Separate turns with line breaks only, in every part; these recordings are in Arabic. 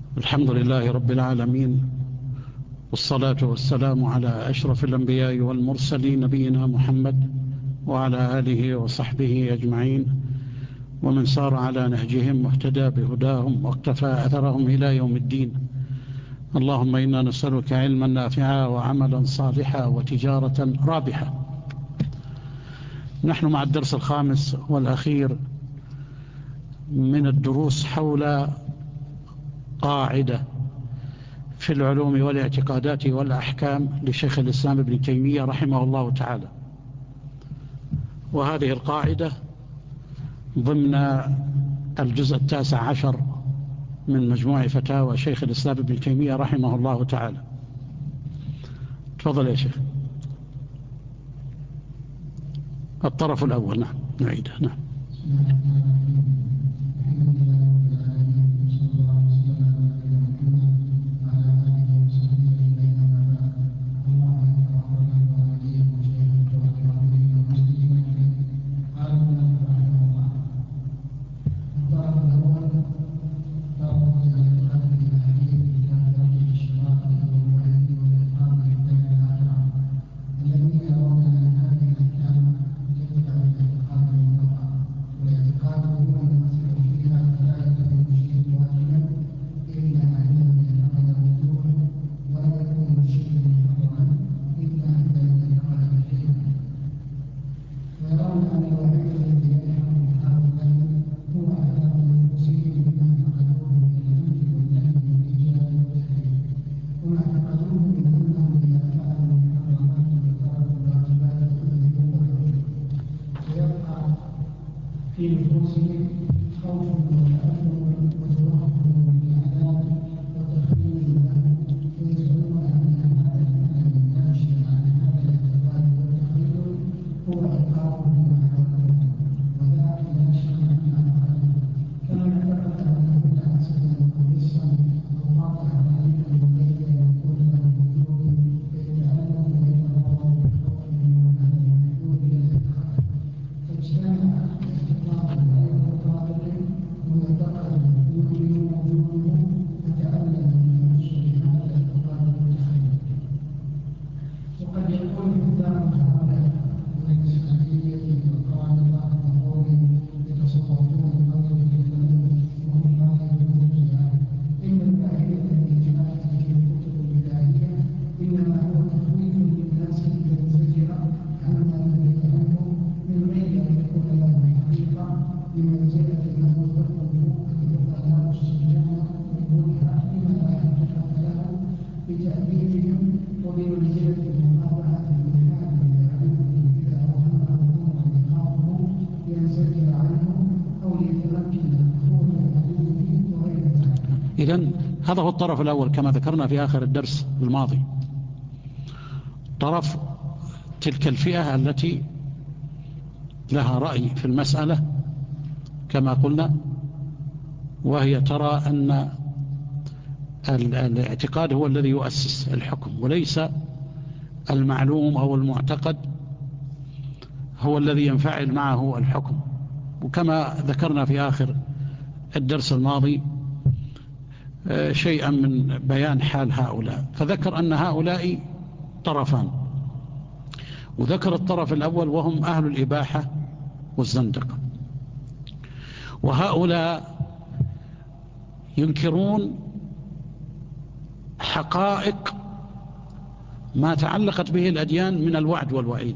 الحمد لله رب العالمين، والصلاة والسلام على أشرف الأنبياء والمرسلين نبينا محمد وعلى آله وصحبه أجمعين، ومن سار على نهجهم واهتدى بهداهم واقتفى أثرهم إلى يوم الدين. اللهم إنا نسألك علما نافعا وعملا صالحا وتجارة رابحة. نحن مع الدرس الخامس والأخير من الدروس حول قاعدة في العلوم والاعتقادات والأحكام لشيخ الإسلام ابن تيمية رحمه الله تعالى. وهذه القاعدة ضمن الجزء 19 من مجموع فتاوى شيخ الإسلام ابن تيمية رحمه الله تعالى. تفضل يا شيخ. الطرف الأول. نعم نعيده. نعم. إذن هذا هو الطرف الأول كما ذكرنا في آخر الدرس الماضي. طرف تلك الفئة التي لها رأي في المسألة كما قلنا، وهي ترى أن الاعتقاد هو الذي يؤسس الحكم، وليس المعلوم أو المعتقد هو الذي ينفعل معه الحكم. وكما ذكرنا في آخر الدرس الماضي شيئا من بيان حال هؤلاء، فذكر أن هؤلاء طرفان، وذكر الطرف الأول وهم أهل الإباحة والزندقة. وهؤلاء ينكرون حقائق ما تعلقت به الأديان من الوعد والوعيد،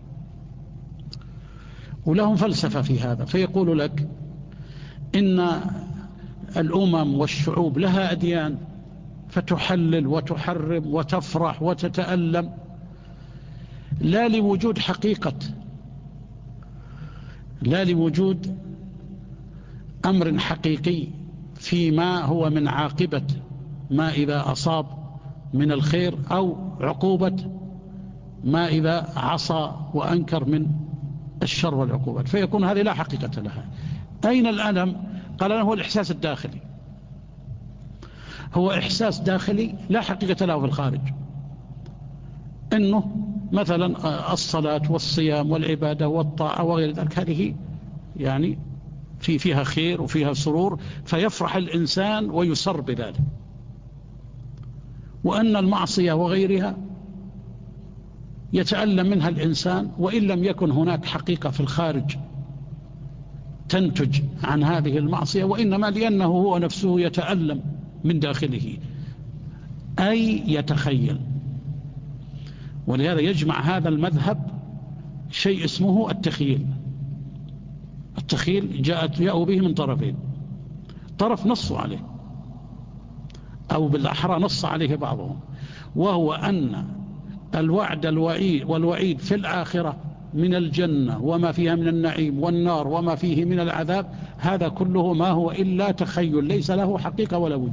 ولهم فلسفة في هذا. فيقول لك إن الأمم والشعوب لها أديان فتحلل وتحرم وتفرح وتتألم، لا لوجود حقيقة، لا لوجود أمر حقيقي فيما هو من عاقبة ما إذا أصاب من الخير، أو عقوبة ما إذا عصى وأنكر من الشر والعقوبات، فيكون هذه لا حقيقة لها. أين الألم؟ قال هو الإحساس الداخلي، هو إحساس داخلي لا حقيقة له في الخارج. إنه مثلا الصلاة والصيام والعبادة والطاعة وغير ذلك، هذه يعني فيها خير وفيها سرور، فيفرح الإنسان ويسر بذلك. وأن المعصية وغيرها يتألم منها الإنسان، وإن لم يكن هناك حقيقة في الخارج تنتج عن هذه المعصية، وإنما لأنه هو نفسه يتألم من داخله، أي يتخيل. ولهذا يجمع هذا المذهب شيء اسمه التخيل. التخيل جاءوا به من طرفين: طرف نصوا عليه، أو بالأحرى نص عليه بعضهم، وهو أن الوعد والوعيد في الآخرة من الجنة وما فيها من النعيم، والنار وما فيه من العذاب، هذا كله ما هو إلا تخيل، ليس له حقيقة ولا وجود،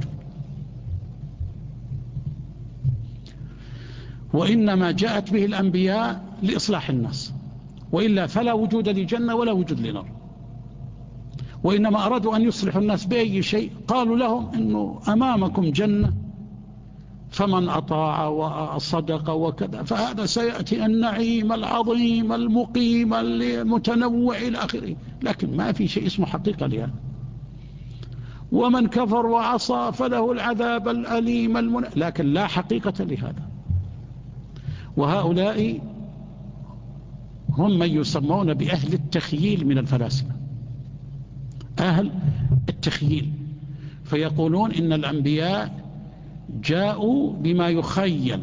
وإنما جاءت به الأنبياء لإصلاح الناس، وإلا فلا وجود لجنة ولا وجود لنار. وإنما أرادوا أن يصلحوا الناس بأي شيء، قالوا لهم إنه أمامكم جنة، فمن أطاع وصدق وكذا فهذا سيأتي النعيم العظيم المقيم المتنوع إلى آخره، لكن ما في شيء اسمه حقيقة لها. ومن كفر وعصى فله العذاب الأليم لكن لا حقيقة لهذا. وهؤلاء هم من يسمون بأهل التخييل من الفلاسفة، أهل التخييل، فيقولون إن الأنبياء جاءوا بما يخيل.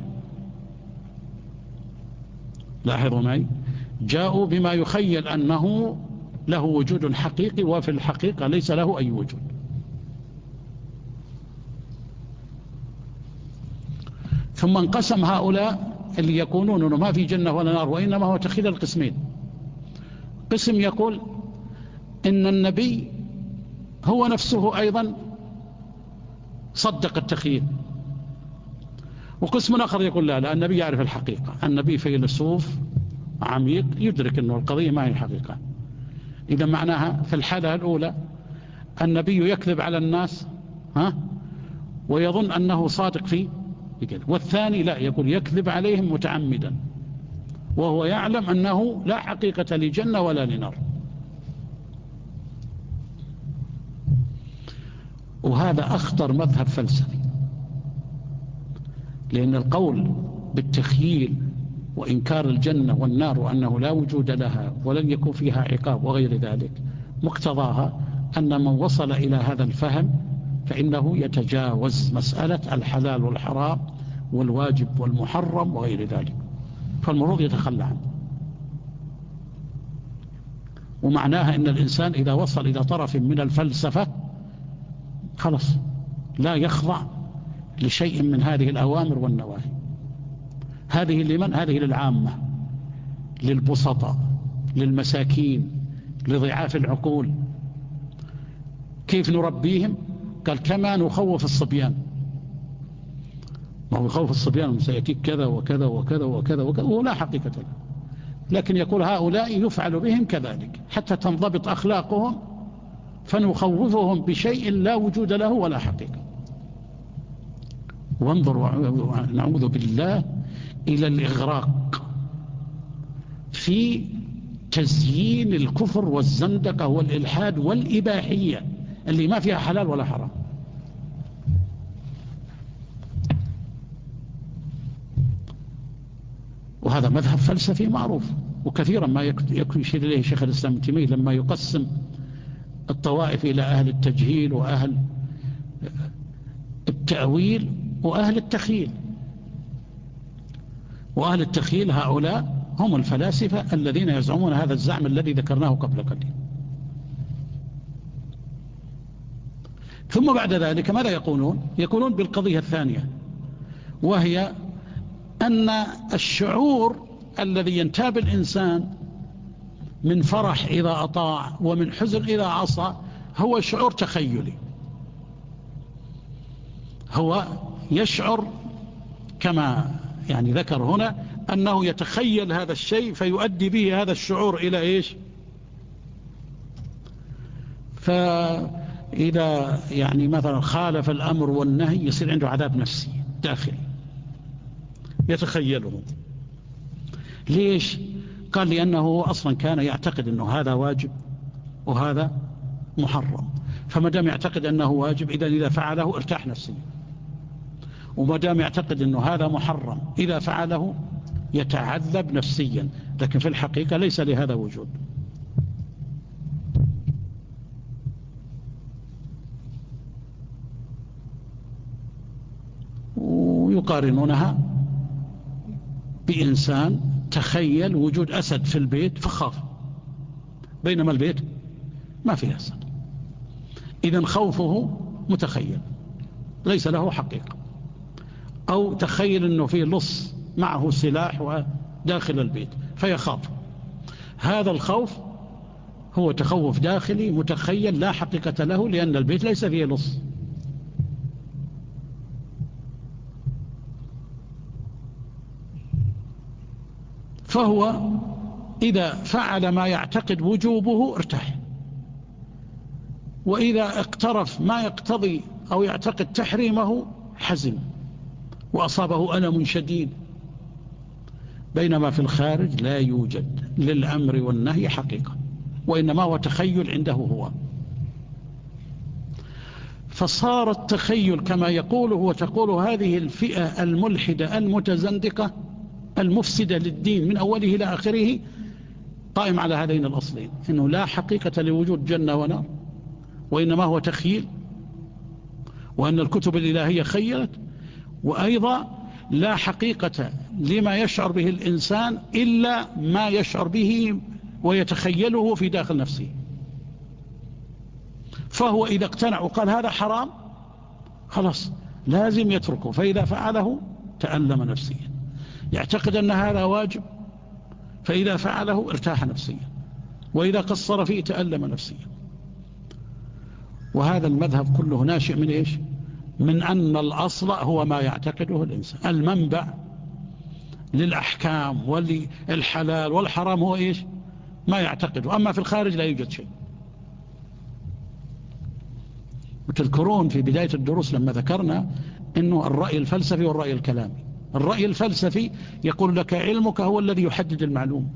لاحظوا معي، جاءوا بما يخيل أنه له وجود حقيقي، وفي الحقيقة ليس له أي وجود. ثم انقسم هؤلاء اللي يقولون أنه ما في جنة ولا نار، وإنما هو تخيل القسمين. قسم يقول إن النبي هو نفسه أيضا صدق التخيل، وقسم آخر يقول لا النبي يعرف الحقيقة، النبي فيلسوف عميق يدرك أنه القضية ما هي حقيقة. إذا معناها في الحالة الأولى النبي يكذب على الناس ويظن أنه صادق فيه، والثاني لا، يقول يكذب عليهم متعمدا وهو يعلم أنه لا حقيقة لجنة ولا لنار. وهذا أخطر مذهب فلسفي، لأن القول بالتخييل وإنكار الجنة والنار وأنه لا وجود لها ولن يكون فيها عقاب وغير ذلك، مقتضاها أن من وصل إلى هذا الفهم فإنه يتجاوز مسألة الحلال والحرام والواجب والمحرم وغير ذلك، فالمفروض يتخلى عنه. ومعناها أن الإنسان إذا وصل إلى طرف من الفلسفة خلص لا يخضع لشيء من هذه الأوامر والنواهي. هذه لمن؟ هذه للعامة، للبسطاء، للمساكين، لضعاف العقول. كيف نربيهم؟ قال كما نخوف الصبيان. ما هو يخوف الصبيان سيأتيك كذا وكذا وكذا وكذا وكذا ولا حقيقة له، لكن يقول هؤلاء يفعل بهم كذلك حتى تنضبط أخلاقهم، فنخوفهم بشيء لا وجود له ولا حقيقة. وانظروا نعوذ بالله إلى الإغراق في تزيين الكفر والزندقة والإلحاد والإباحية اللي ما فيها حلال ولا حرام. وهذا مذهب فلسفي معروف، وكثيرا ما يشير إليه شيخ الإسلام ابن تيمية لما يقسم الطوائف إلى أهل التجهيل وأهل التأويل وأهل التخيل. وأهل التخيل هؤلاء هم الفلاسفة الذين يزعمون هذا الزعم الذي ذكرناه قبل قليل. ثم بعد ذلك ماذا يقولون؟ يقولون بالقضية الثانية، وهي أن الشعور الذي ينتاب الإنسان من فرح إذا أطاع ومن حزن إذا عصى هو شعور تخيلي، هو يشعر كما يعني ذكر هنا أنه يتخيل هذا الشيء فيؤدي به هذا الشعور إلى إيش؟ فإذا يعني مثلا خالف الأمر والنهي يصير عنده عذاب نفسي داخلي يتخيله. ليش؟ قال لأنه أصلا كان يعتقد أنه هذا واجب وهذا محرم، فما دام يعتقد أنه واجب إذا فعله ارتاح نفسيا، وما دام يعتقد أنه هذا محرم إذا فعله يتعذب نفسيا، لكن في الحقيقة ليس لهذا وجود. ويقارنونها بإنسان تخيل وجود أسد في البيت فخاف، بينما البيت ما فيه أسد. إذن خوفه متخيل ليس له حقيقة. أو تخيل أنه فيه لص معه سلاح داخل البيت فيخاف، هذا الخوف هو تخوف داخلي متخيل لا حقيقة له، لأن البيت ليس فيه لص. فهو إذا فعل ما يعتقد وجوبه ارتاح، وإذا اقترف ما يقتضي أو يعتقد تحريمه حزن وأصابه ألم شديد. بينما في الخارج لا يوجد للأمر والنهي حقيقة، وإنما هو تخيل عنده هو. فصار التخيل كما يقوله وتقول هذه الفئة الملحدة المتزندقة المفسدة للدين من أوله إلى آخره قائم على هذين الأصلين، إنه لا حقيقة لوجود جنة ونار، وإنما هو تخيل، وأن الكتب الإلهية خيلت، وأيضا لا حقيقة لما يشعر به الإنسان إلا ما يشعر به ويتخيله في داخل نفسه. فهو إذا اقتنع وقال هذا حرام خلاص لازم يتركه، فإذا فعله تألم نفسيا. يعتقد أن هذا واجب، فإذا فعله ارتاح نفسيا، وإذا قصر فيه تألم نفسيا. وهذا المذهب كله ناشئ من إيش؟ من أن الأصل هو ما يعتقده الإنسان. المنبع للأحكام والحلال والحرام هو إيش؟ ما يعتقده. أما في الخارج لا يوجد شيء. وتذكرون في بداية الدروس لما ذكرنا أنه الرأي الفلسفي والرأي الكلامي. الرأي الفلسفي يقول لك علمك هو الذي يحدد المعلوم،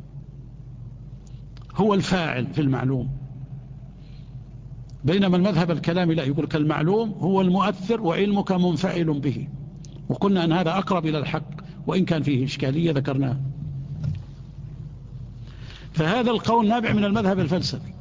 هو الفاعل في المعلوم. بينما المذهب الكلامي لا، يقول لك المعلوم هو المؤثر وعلمك منفعل به. وقلنا أن هذا أقرب إلى الحق، وإن كان فيه إشكالية ذكرناها. فهذا القول نابع من المذهب الفلسفي،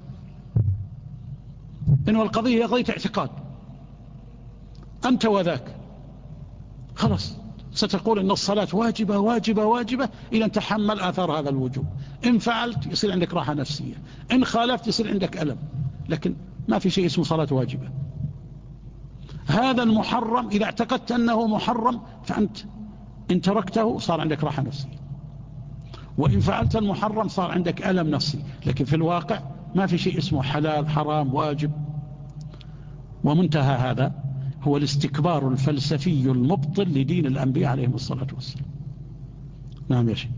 إنه القضية قضية اعتقاد، أنت وذاك خلاص ستقول إن الصلاة واجبة واجبة واجبة إذا تحمل آثار هذا الوجوب. إن فعلت يصير عندك راحة نفسية، إن خالفت يصير عندك ألم، لكن ما في شيء اسمه صلاة واجبة. هذا المحرم إذا اعتقدت أنه محرم فأنت إن تركته صار عندك راحة نفسية، وإن فعلت المحرم صار عندك ألم نفسي. لكن في الواقع ما في شيء اسمه حلال حرام واجب. ومنتهى هذا هو الاستكبار الفلسفي المبطل لدين الأنبياء عليهم الصلاة والسلام. نعم يا شيخ.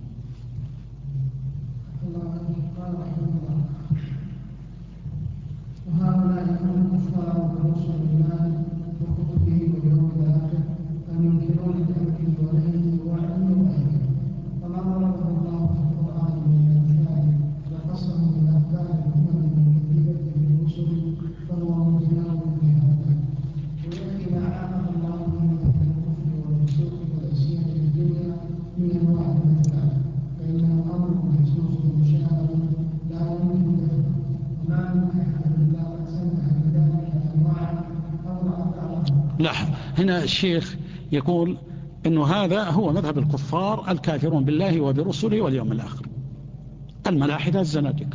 وهؤلاء هم الكفار برسل الله وكتبه واليوم الآخر أن ينكرون بأمره ونهيه ووعده وأهله. وما ضربه الله في القرآن من الأمثال وقصه من أخبار الأمم المكذبة بالرسل فهو متناول بهذا. ويأتي ما عاقب الله به من الكفر والفسوق والعصيان في الدنيا من أنواع الأمثال، فإنه أمر محسوس مشاهد لا يمكن دفعه. وما من أحد إلا قد سمح بذلك أنواعا أو
لا، هنا الشيخ يقول إنه هذا هو مذهب الكفار الكافرون بالله وبرسله واليوم الآخر، الملاحدة الزنادقة.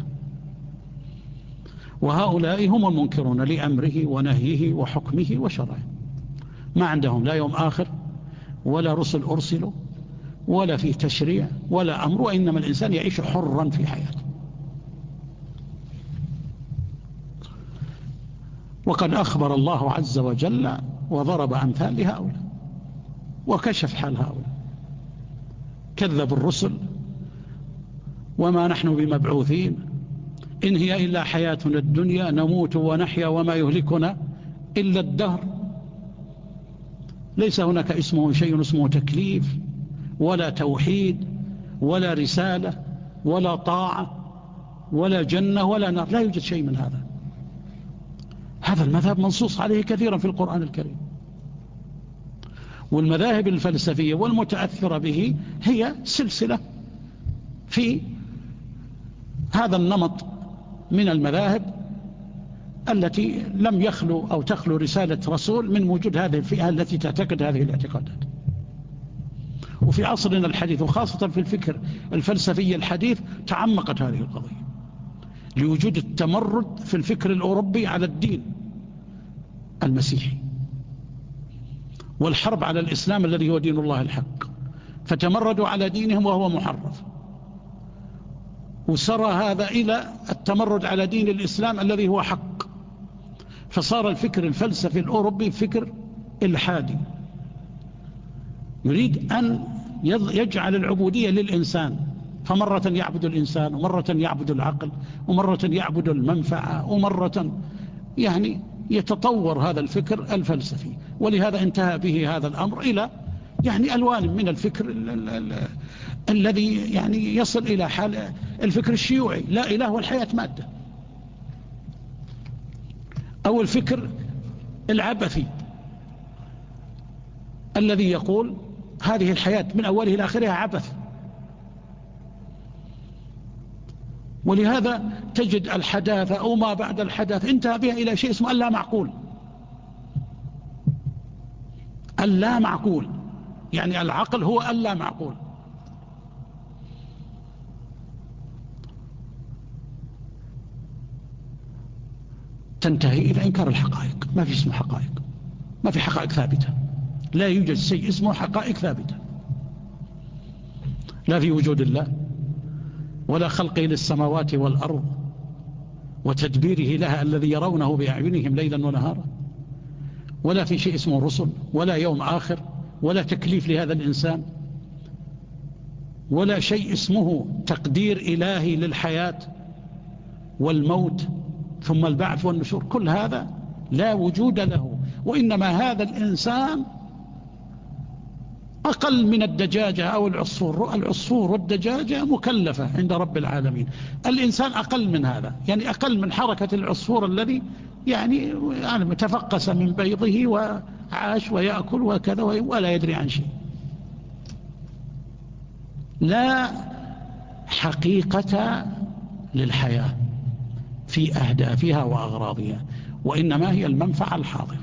وهؤلاء هم المنكرون لأمره ونهيه وحكمه وشرعه، ما عندهم لا يوم آخر ولا رسل أرسلوا ولا فيه تشريع ولا أمر، وإنما الإنسان يعيش حرا في حياته. وقد أخبر الله عز وجل وضرب أمثال لهؤلاء وكشف حال هؤلاء. كذب الرسل وما نحن بمبعوثين إن هي إلا حياتنا الدنيا نموت ونحيا وما يهلكنا إلا الدهر. ليس هناك اسمه شيء اسمه تكليف ولا توحيد ولا رسالة ولا طاعة ولا جنة ولا نار، لا يوجد شيء من هذا. هذا المذهب منصوص عليه كثيرا في القرآن الكريم. والمذاهب الفلسفية والمتأثرة به هي سلسلة في هذا النمط من المذاهب التي لم يخلو أو تخلو رسالة رسول من وجود هذه الفئة التي تعتقد هذه الاعتقادات. وفي عصرنا الحديث وخاصة في الفكر الفلسفي الحديث تعمقت هذه القضية لوجود التمرد في الفكر الأوروبي على الدين المسيحي والحرب على الإسلام الذي هو دين الله الحق، فتمردوا على دينهم وهو محرف، وسرى هذا إلى التمرد على دين الإسلام الذي هو حق، فصار الفكر الفلسفي الأوروبي فكر إلحادي يريد أن يجعل العبودية للإنسان، فمرة يعبد الإنسان ومرة يعبد العقل ومرة يعبد المنفعة ومرة يعني يتطور هذا الفكر الفلسفي. ولهذا انتهى به هذا الأمر إلى يعني ألوان من الفكر الذي يعني يصل إلى حال الفكر الشيوعي، لا إله والحياة مادة، أو الفكر العبثي الذي يقول هذه الحياة من أوله إلى آخرها عبث. ولهذا تجد الحداثة أو ما بعد الحداثة انتهى بها إلى شيء اسمه اللا معقول. اللا معقول يعني العقل هو اللا معقول. تنتهي إلى إنكار الحقائق. ما في اسمه حقائق، ما في حقائق ثابتة، لا يوجد شيء اسمه حقائق ثابتة، لا في وجود الله ولا خلقه للسماوات والأرض وتدبيره لها الذي يرونه بأعينهم ليلا ونهارا، ولا في شيء اسمه رسل ولا يوم آخر ولا تكليف لهذا الإنسان ولا شيء اسمه تقدير إلهي للحياة والموت ثم البعث والنشور. كل هذا لا وجود له، وإنما هذا الإنسان أقل من الدجاجة أو العصفور. العصفور والدجاجة مكلفة عند رب العالمين، الإنسان أقل من هذا، يعني أقل من حركة العصفور الذي يعني تفقس من بيضه وعاش ويأكل وكذا ولا يدري عن شيء. لا حقيقة للحياة في أهدافها وأغراضها، وإنما هي المنفعة الحاضرة.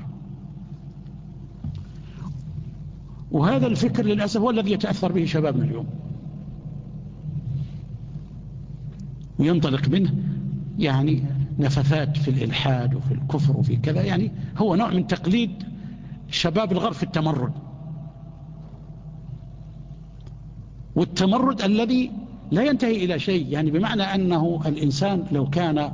وهذا الفكر للأسف هو الذي يتأثر به شبابنا اليوم، وينطلق منه يعني نفثات في الإلحاد وفي الكفر وفي كذا، يعني هو نوع من تقليد شباب الغرب في التمرد، والتمرد الذي لا ينتهي إلى شيء، يعني بمعنى أنه الإنسان لو كان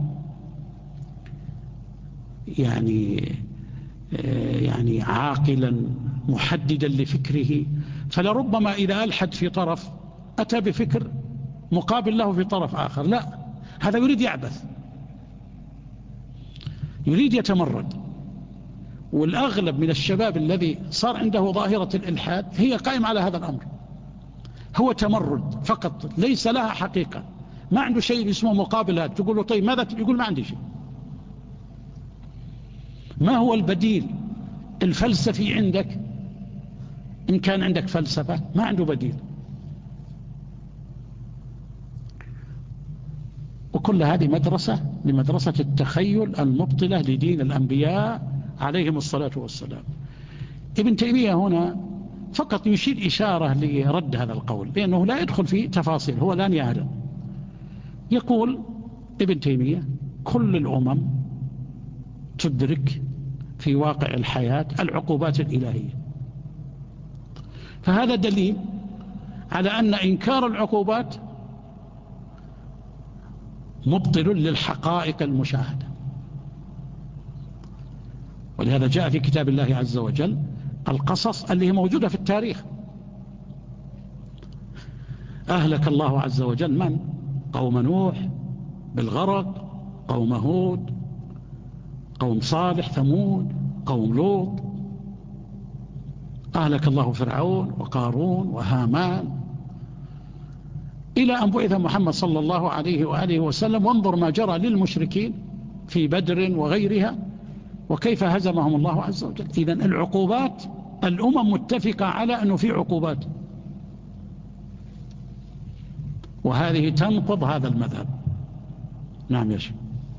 يعني عاقلا محددا لفكره فلربما إذا ألحد في طرف أتى بفكر مقابل له في طرف آخر. لا، هذا يريد يعبث، يريد يتمرد. والأغلب من الشباب الذي صار عنده ظاهرة الإلحاد هي قائمة على هذا الأمر، هو تمرد فقط، ليس لها حقيقة، ما عنده شيء اسمه مقابل. هذا تقول له طيب ماذا؟ يقول ما عندي شيء. ما هو البديل الفلسفي عندك؟ إن كان عندك فلسفة ما عنده بديل. وكل هذه مدرسة لمدرسة التخيل المبطلة لدين الأنبياء عليهم الصلاة والسلام. ابن تيمية هنا فقط يشير إشارة لرد هذا القول، لأنه لا يدخل في تفاصيل، هو لا يعلم. يقول ابن تيمية كل الأمم تدرك في واقع الحياة العقوبات الإلهية، فهذا دليل على أن إنكار العقوبات مبطل للحقائق المشاهدة. ولهذا جاء في كتاب الله عز وجل القصص اللي هي موجودة في التاريخ. أهلك الله عز وجل من؟ قوم نوح بالغرق، قوم هود، قوم صالح ثمود، قوم لوط. أهلك الله فرعون وقارون وهامان، إلى أن بعث محمد صلى الله عليه وآله وسلم. وانظر ما جرى للمشركين في بدر وغيرها وكيف هزمهم الله عز وجل. إذن العقوبات الأمم متفقة على أنه في عقوبات، وهذه تنقض هذا المذهب. نعم يا شيخ.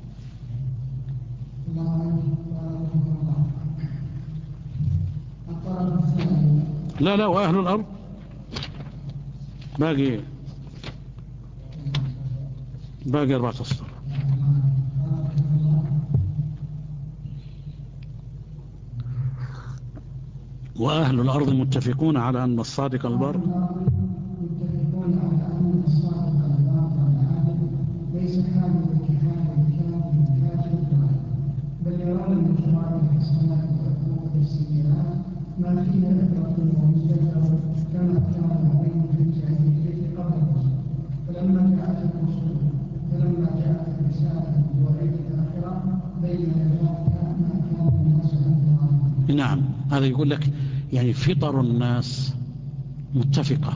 لا وأهل الأرض باقي 4 أسطر. وأهل الأرض متفقون على أن الصادق البر
متفقون على أن الصادق البر العادل ليس كامل الكفاية الكافر، بل يرون من ثواب الحسنات وعقوبة السيئات ما فيه عبرة ومزدجر، كما كان عليه في الجاهلية قبل الرسل. فلما جاءت الرسالة بوعيد الآخرة بين ذلك ما كان الناس عنه.
نعم، هذا يقول لك يعني فطر الناس متفقة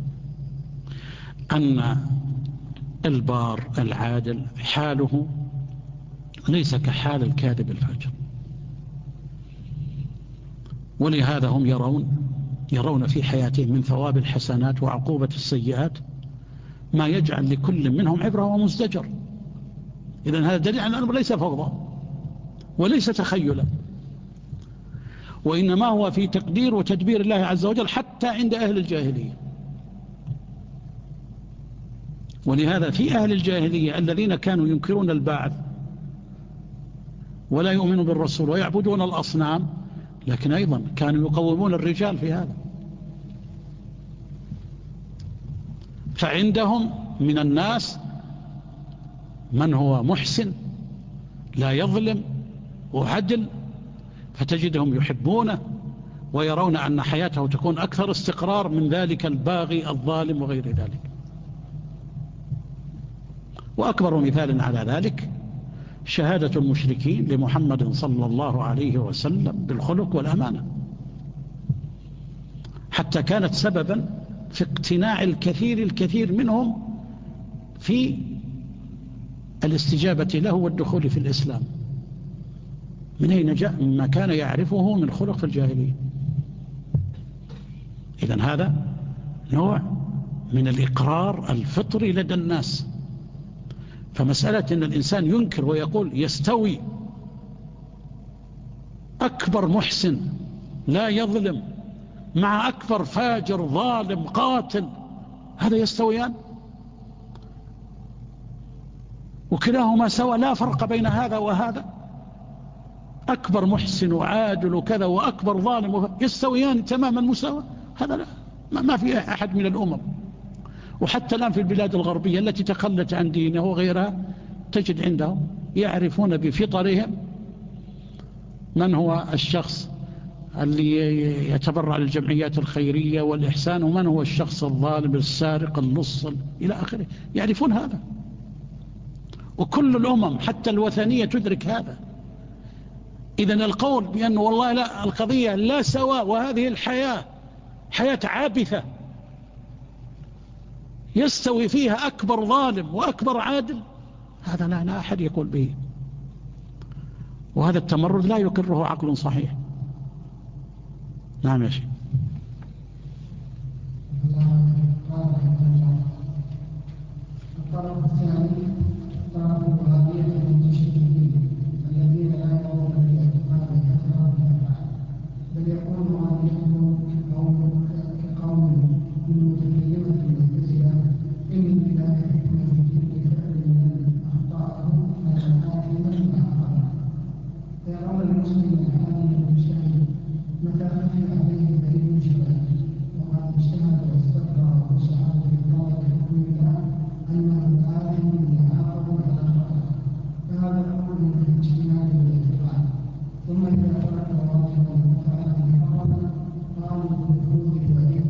أن البار العادل حاله ليس كحال الكاذب الفاجر، ولهذا هم يرون في حياتهم من ثواب الحسنات وعقوبة السيئات ما يجعل لكل منهم عبرة ومزدجر. إذن هذا دليل على أن الأمر ليس فوضى وليس تخيلا، وإنما هو في تقدير وتدبير الله عز وجل حتى عند أهل الجاهلية. ولهذا في أهل الجاهلية الذين كانوا ينكرون البعث ولا يؤمنون بالرسول ويعبدون الأصنام، لكن أيضا كانوا يقومون الرجال في هذا. فعندهم من الناس من هو محسن لا يظلم وعدل، فتجدهم يحبونه ويرون أن حياته تكون أكثر استقرار من ذلك الباغي الظالم وغير ذلك. وأكبر مثال على ذلك شهادة المشركين لمحمد صلى الله عليه وسلم بالخلق والأمانة، حتى كانت سببا في اقتناع الكثير منهم في الاستجابة له والدخول في الإسلام. من أين جاء؟ مما كان يعرفه من خلق في الجاهلية. إذن هذا نوع من الإقرار الفطري لدى الناس. فمسألة أن الإنسان ينكر ويقول يستوي أكبر محسن لا يظلم مع أكبر فاجر ظالم قاتل، هذا يستويان؟ وكلاهما سوى، لا فرق بين هذا وهذا. أكبر محسن وعادل وكذا وأكبر ظالم يستويان تماما مساواة؟ هذا لا، ما في أحد من الأمم. وحتى الآن في البلاد الغربية التي تخلت عن دينه وغيرها تجد عندهم يعرفون بفطرهم من هو الشخص اللي يتبرع للجمعيات الخيرية والإحسان، ومن هو الشخص الظالم السارق اللص إلى آخره. يعرفون هذا، وكل الأمم حتى الوثنية تدرك هذا. إذن القول بأنه والله لا، القضية لا سواء، وهذه الحياة حياة عابثة يستوي فيها أكبر ظالم وأكبر عادل، هذا لا أحد يقول به. وهذا التمرد لا يقره عقل صحيح. نعم يا شيخ.
الطرف الثاني طرف الوهابية المشركين الذين لا يرون باعتقاد الأفراد الأفعال، بل يقول وهابيتهم كقوم من متكلمة المعتزلة إن لله حكمة في كل فعل من أخطاءهم آثما فأخطأ. فيرون المسلم العالم المجتهد متى خفي عليه دليل شرعي وقد اجتهد واستكبر وسعى في إدارة حكم الله أنه آثم يعاقب على خطأ، فهذا الأمر من الاجتهاد والاعتقاد. ثم إذا ترك واجبا وفعل محرما قاموا بنفوذ الوعيد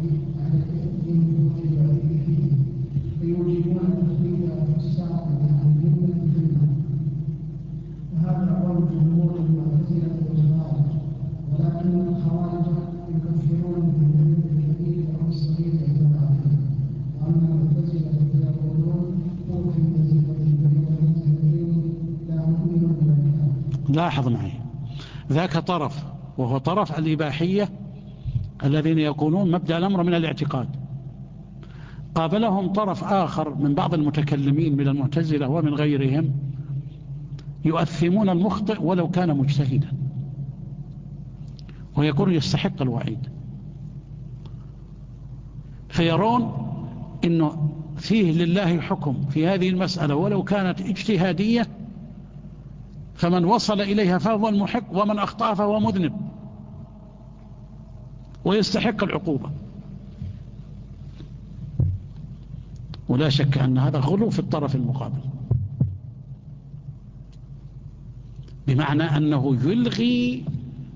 فيه، فيوجبون تخليد الفساق عن الملة في النار. وهذا قول جمهور المعتزلة والخوارج، ولكن الخوارج يكفرون بالذنب الكبير أو الصغير اعتبارهم، وأما المعتزلة فيقولون هو في المزيد بين المنزلتين لا نؤمن بالكلام.
لاحظ معي، ذاك طرف وهو طرف الإباحية الذين يقولون مبدأ الأمر من الاعتقاد. قابلهم طرف آخر من بعض المتكلمين من المعتزلة ومن غيرهم يؤثمون المخطئ ولو كان مجتهدا، ويكون يستحق الوعيد، فيرون إنه فيه لله حكم في هذه المسألة ولو كانت اجتهادية، فمن وصل إليها فهو المحق، ومن أخطأ فهو مذنب ويستحق العقوبة. ولا شك أن هذا غلو في الطرف المقابل، بمعنى أنه يلغي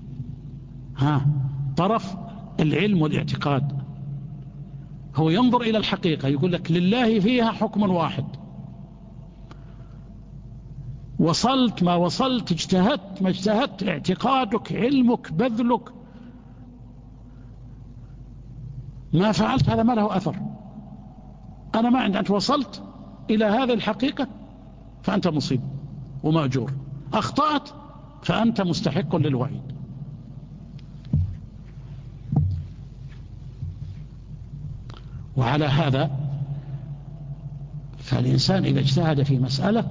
طرف العلم والاعتقاد. هو ينظر إلى الحقيقة، يقول لك لله فيها حكم واحد، وصلت ما وصلت، اجتهدت ما اجتهدت، اعتقادك، علمك، بذلك، ما فعلت هذا ما له أثر. أنا ما عندي، أنت وصلت إلى هذه الحقيقة فأنت مصيب ومأجور، أخطأت فأنت مستحق للوعيد. وعلى هذا فالإنسان إذا اجتهد في مسألة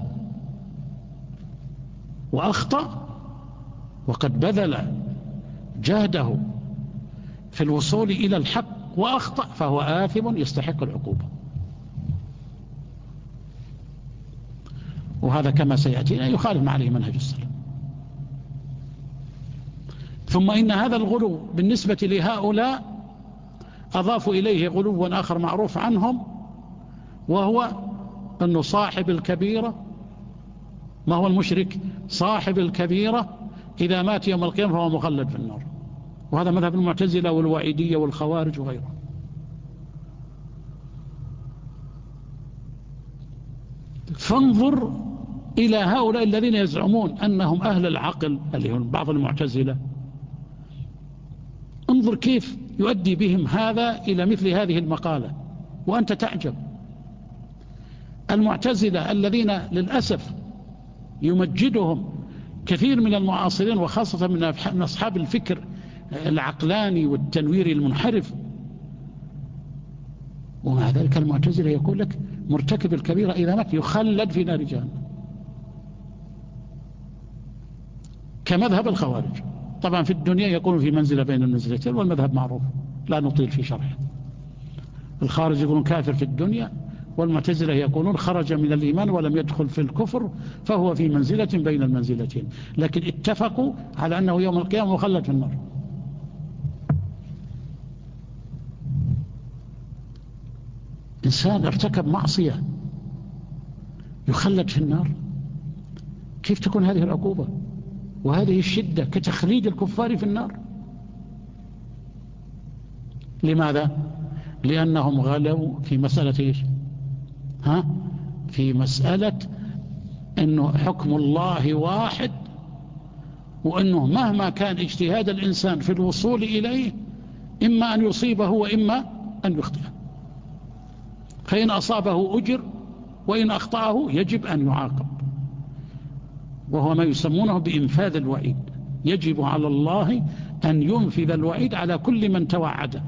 وأخطأ وقد بذل جهده في الوصول إلى الحق وأخطأ، فهو آثم يستحق العقوبة. وهذا كما سيأتينا يخالف ما عليه منهج السلف. ثم إن هذا الغلو بالنسبة لهؤلاء أضافوا إليه غلوا آخر معروف عنهم، وهو أنه صاحب الكبيرة، ما هو المشرك؟ صاحب الكبيرة إذا مات يوم القيامة فهو مخلد في النار. وهذا مذهب المعتزلة والوعيدية والخوارج وغيره. فانظر إلى هؤلاء الذين يزعمون أنهم أهل العقل، اللي هم بعض المعتزلة، انظر كيف يؤدي بهم هذا إلى مثل هذه المقالة، وأنت تعجب. المعتزلة الذين للأسف يمجدهم كثير من المعاصرين، وخاصة من أصحاب الفكر العقلاني والتنوير المنحرف، ومع ذلك المعتزلة يقول لك مرتكب الكبيرة إذا مات يخلد في نار جهنم، كمذهب الخوارج. طبعا في الدنيا يكون في منزلة بين المنزلتين، والمذهب معروف لا نطيل في شرحه. الخارج يقولون كافر في الدنيا، والمعتزلة يقولون خرج من الإيمان ولم يدخل في الكفر، فهو في منزلة بين المنزلتين، لكن اتفقوا على أنه يوم القيامة مخلد في النار. إنسان ارتكب معصية يخلد في النار، كيف تكون هذه العقوبة وهذه الشدة كتخليد الكفار في النار؟ لماذا؟ لأنهم غلوا في مسألة إيش؟ في مسألة أنه حكم الله واحد، وأنه مهما كان اجتهاد الإنسان في الوصول إليه إما أن يصيبه وإما أن يخطئه، فإن أصابه أجر وإن أخطأه يجب أن يعاقب، وهو ما يسمونه بإنفاذ الوعيد. يجب على الله أن ينفذ الوعيد على كل من توعده.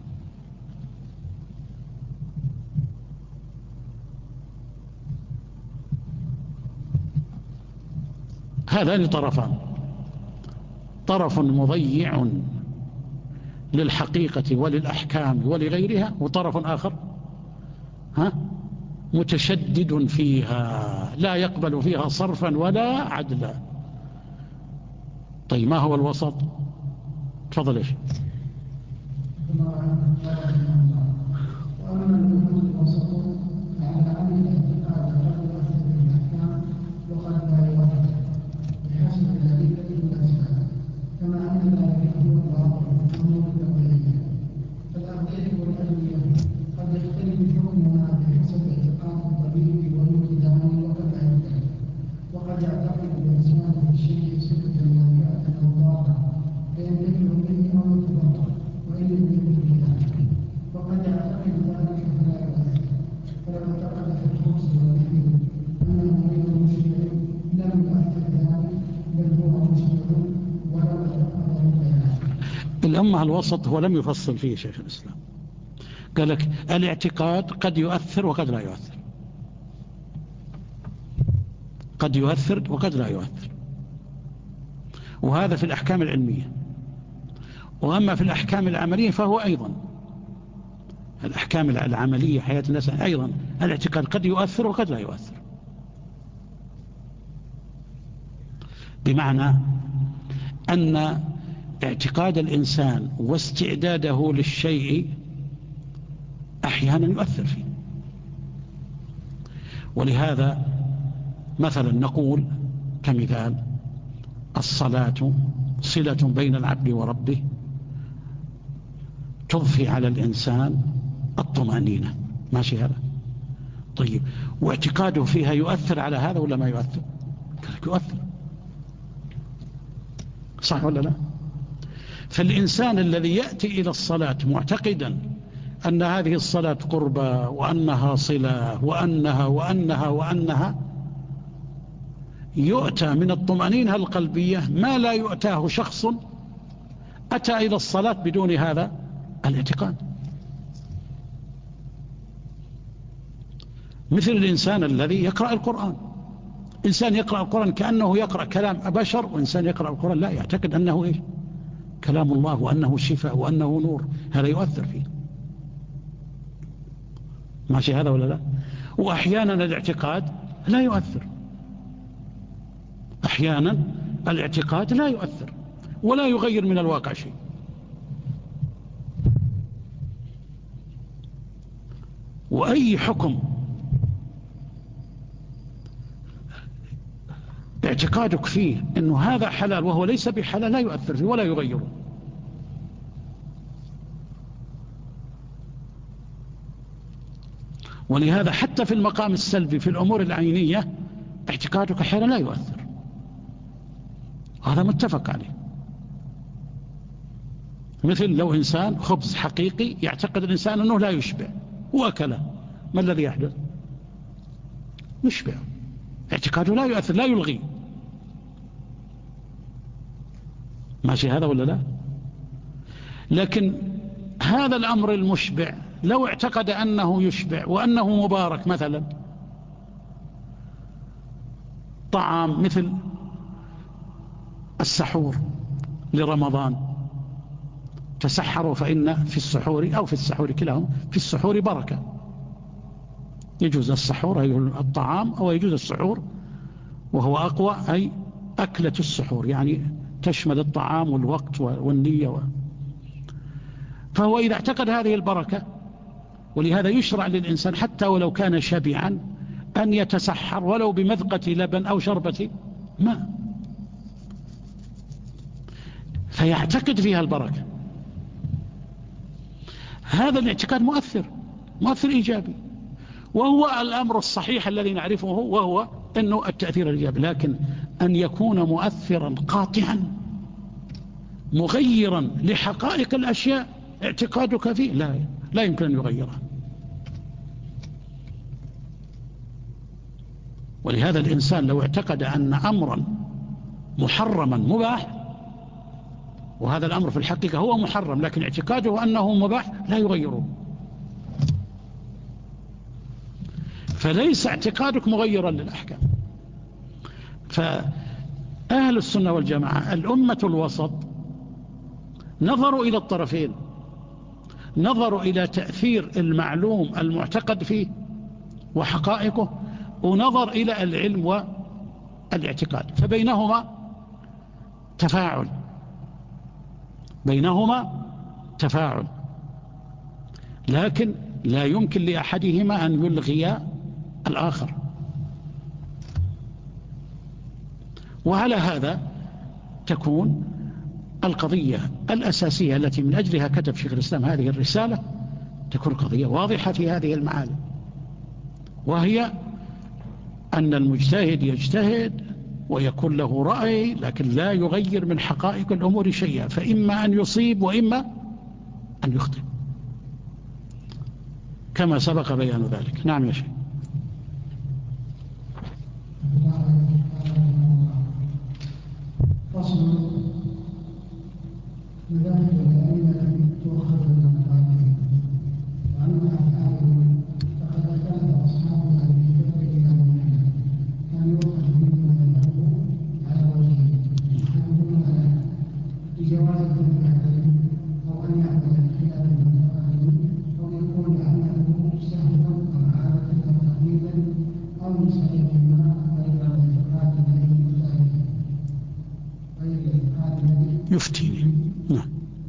هذان طرفان، طرف مضيع للحقيقة وللأحكام ولغيرها، وطرف آخر متشدد فيها لا يقبل فيها صرفا ولا عدلا. طيب ما هو الوسط؟ تفضل. ايش
كما أن ذلك هو الواقع في الأمور الأولية، فالأغذية والأدوية قد يختلف حكمها بحسب اعتقاد الطبيب والمتداول وقد لا يختلف، وقد يعتقد الإنسان في الشيء صفة نافعة أو ضارة فينتفع به أو يتضرر وإن لم يكن في ذلك، وقد يعتقد ذلك فلا يؤثر. فلو اعتقد في الخبز واللحم أنه غير مشبع لم يؤثر ذلك، بل هو مشبع ولو اعتقد غير ذلك.
الأمة الوسط هو لم يفصل فيه شيخ الإسلام، قال لك الاعتقاد قد يؤثر وقد لا يؤثر، قد يؤثر وقد لا يؤثر، وهذا في الأحكام العلمية. وأما في الأحكام العملية فهو أيضا الأحكام العملية حياة الناس أيضا الاعتقاد قد يؤثر وقد لا يؤثر، بمعنى أن اعتقاد الإنسان واستعداده للشيء أحيانا يؤثر فيه. ولهذا مثلا نقول كمثال الصلاة صلة بين العبد وربه تضفي على الإنسان الطمأنينة، ماشي هذا؟ طيب واعتقاده فيها يؤثر على هذا ولا ما يؤثر؟ يؤثر، صح ولا لا؟ فالإنسان الذي يأتي إلى الصلاة معتقدا أن هذه الصلاة قربة وأنها صلة وأنها يؤتى من الطمأنينة القلبية ما لا يؤتاه شخص أتى إلى الصلاة بدون هذا الاعتقاد. مثل الإنسان الذي يقرأ القرآن، إنسان يقرأ القرآن كأنه يقرأ كلام بشر، وإنسان يقرأ القرآن لا يعتقد أنه إيه؟ كلام الله وأنه شفاء وأنه نور، هذا يؤثر فيه، ماشي هذا ولا لا؟ وأحيانا الاعتقاد لا يؤثر، أحيانا الاعتقاد لا يؤثر ولا يغير من الواقع شيء. وأي حكم اعتقادك فيه أنه هذا حلال وهو ليس بحلال لا يؤثر فيه ولا يغيره. ولهذا حتى في المقام السلبي في الأمور العينية اعتقادك أحيانا لا يؤثر، هذا متفق عليه. مثل لو إنسان خبز حقيقي يعتقد الإنسان أنه لا يشبع وأكله، ما الذي يحدث؟ يشبع، اعتقاده لا يؤثر لا يلغي، ماشي هذا ولا لا؟ لكن هذا الأمر المشبع لو اعتقد أنه يشبع وأنه مبارك، مثلا طعام مثل السحور لرمضان، تسحروا فإن في السحور أو في السحور كلاهم في السحور بركة، يجوز السحور أي الطعام أو يجوز السحور وهو أقوى أي أكلة السحور، يعني تشمل الطعام والوقت والنية فهو إذا اعتقد هذه البركة، ولهذا يشرع للإنسان حتى ولو كان شبعا أن يتسحر ولو بمذقة لبن أو شربة ماء، فيعتقد فيها البركة. هذا الاعتقاد مؤثر إيجابي، وهو الأمر الصحيح الذي نعرفه، وهو أنه التأثير الإيجابي. لكن أن يكون مؤثرا قاطعا مغيرا لحقائق الأشياء اعتقادك فيه لا يمكن أن يغيرها. ولهذا الإنسان لو اعتقد أن أمرا محرما مباح، وهذا الأمر في الحقيقة هو محرم لكن اعتقاده أنه مباح لا يغيره، فليس اعتقادك مغيرا للأحكام. فأهل السنة والجماعة الأمة الوسط نظروا إلى الطرفين، نظروا إلى تأثير المعلوم المعتقد فيه وحقائقه، ونظر إلى العلم والاعتقاد، فبينهما تفاعل، لكن لا يمكن لأحدهما أن يلغي الآخر. وعلى هذا تكون القضية الأساسية التي من أجلها كتب شيخ الإسلام هذه الرسالة تكون قضية واضحة في هذه المعالم، وهي أن المجتهد يجتهد ويكون له رأي لكن لا يغير من حقائق الأمور شيئا، فإما أن يصيب وإما أن يخطئ كما سبق بيان ذلك. نعم يا شيخ.
فصل مذاهب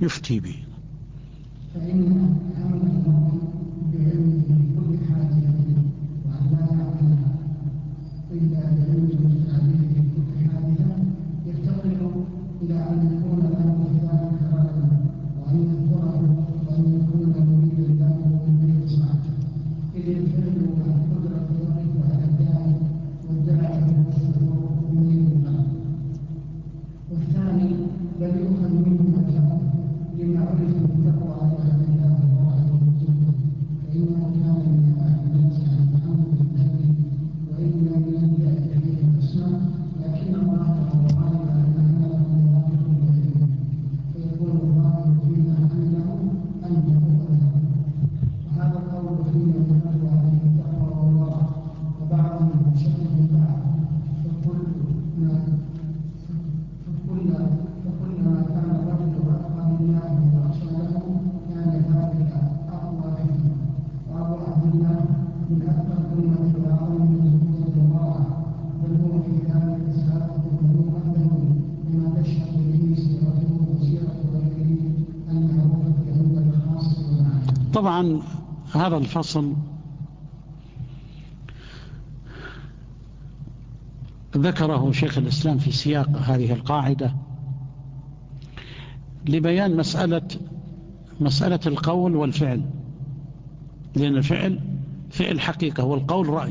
يفتي به.
فإن عمل المرء بعلمه بكل حاجة وأن لا يعملها إلا بعلم المستعمل في كل حادثة يفتقر إلى أن يكون له في ذلك رأي وأن يذكره وأن يكون مريدا له من إصلاحه إذ الفعل مع القدرة يقف على الداعي والداعي هو الشعور من الله. والثاني بل يؤخذ منه مجال لما عرف بالتقوى على الله ورحمه وجوده فإنه كان من أهل الناس عن محمد النبي وإلا من الداعي إليه الأسماء لكن الله وعلم أن عمله موافق لعلمه فيكون الله فيما عمله أنه أمره. وهذا القول فيما يدل عليه التقوى والورع وبعضهم شبه بعض فكلما كان الرجل أتقى بالله وأخشى له كان ذلك أقوى فيه. وأبو عبد الله من أكثر الأمة وأعظم زهدا وورعا بل هو في ذلك سابق بنو قبله لما تشهد به سيرته وسيرة غيره المعروفة عند الخاص والعام.
طبعا هذا الفصل ذكره شيخ الإسلام في سياق هذه القاعدة لبيان مسألة القول والفعل، لأن الفعل فعل حقيقة والقول رأي.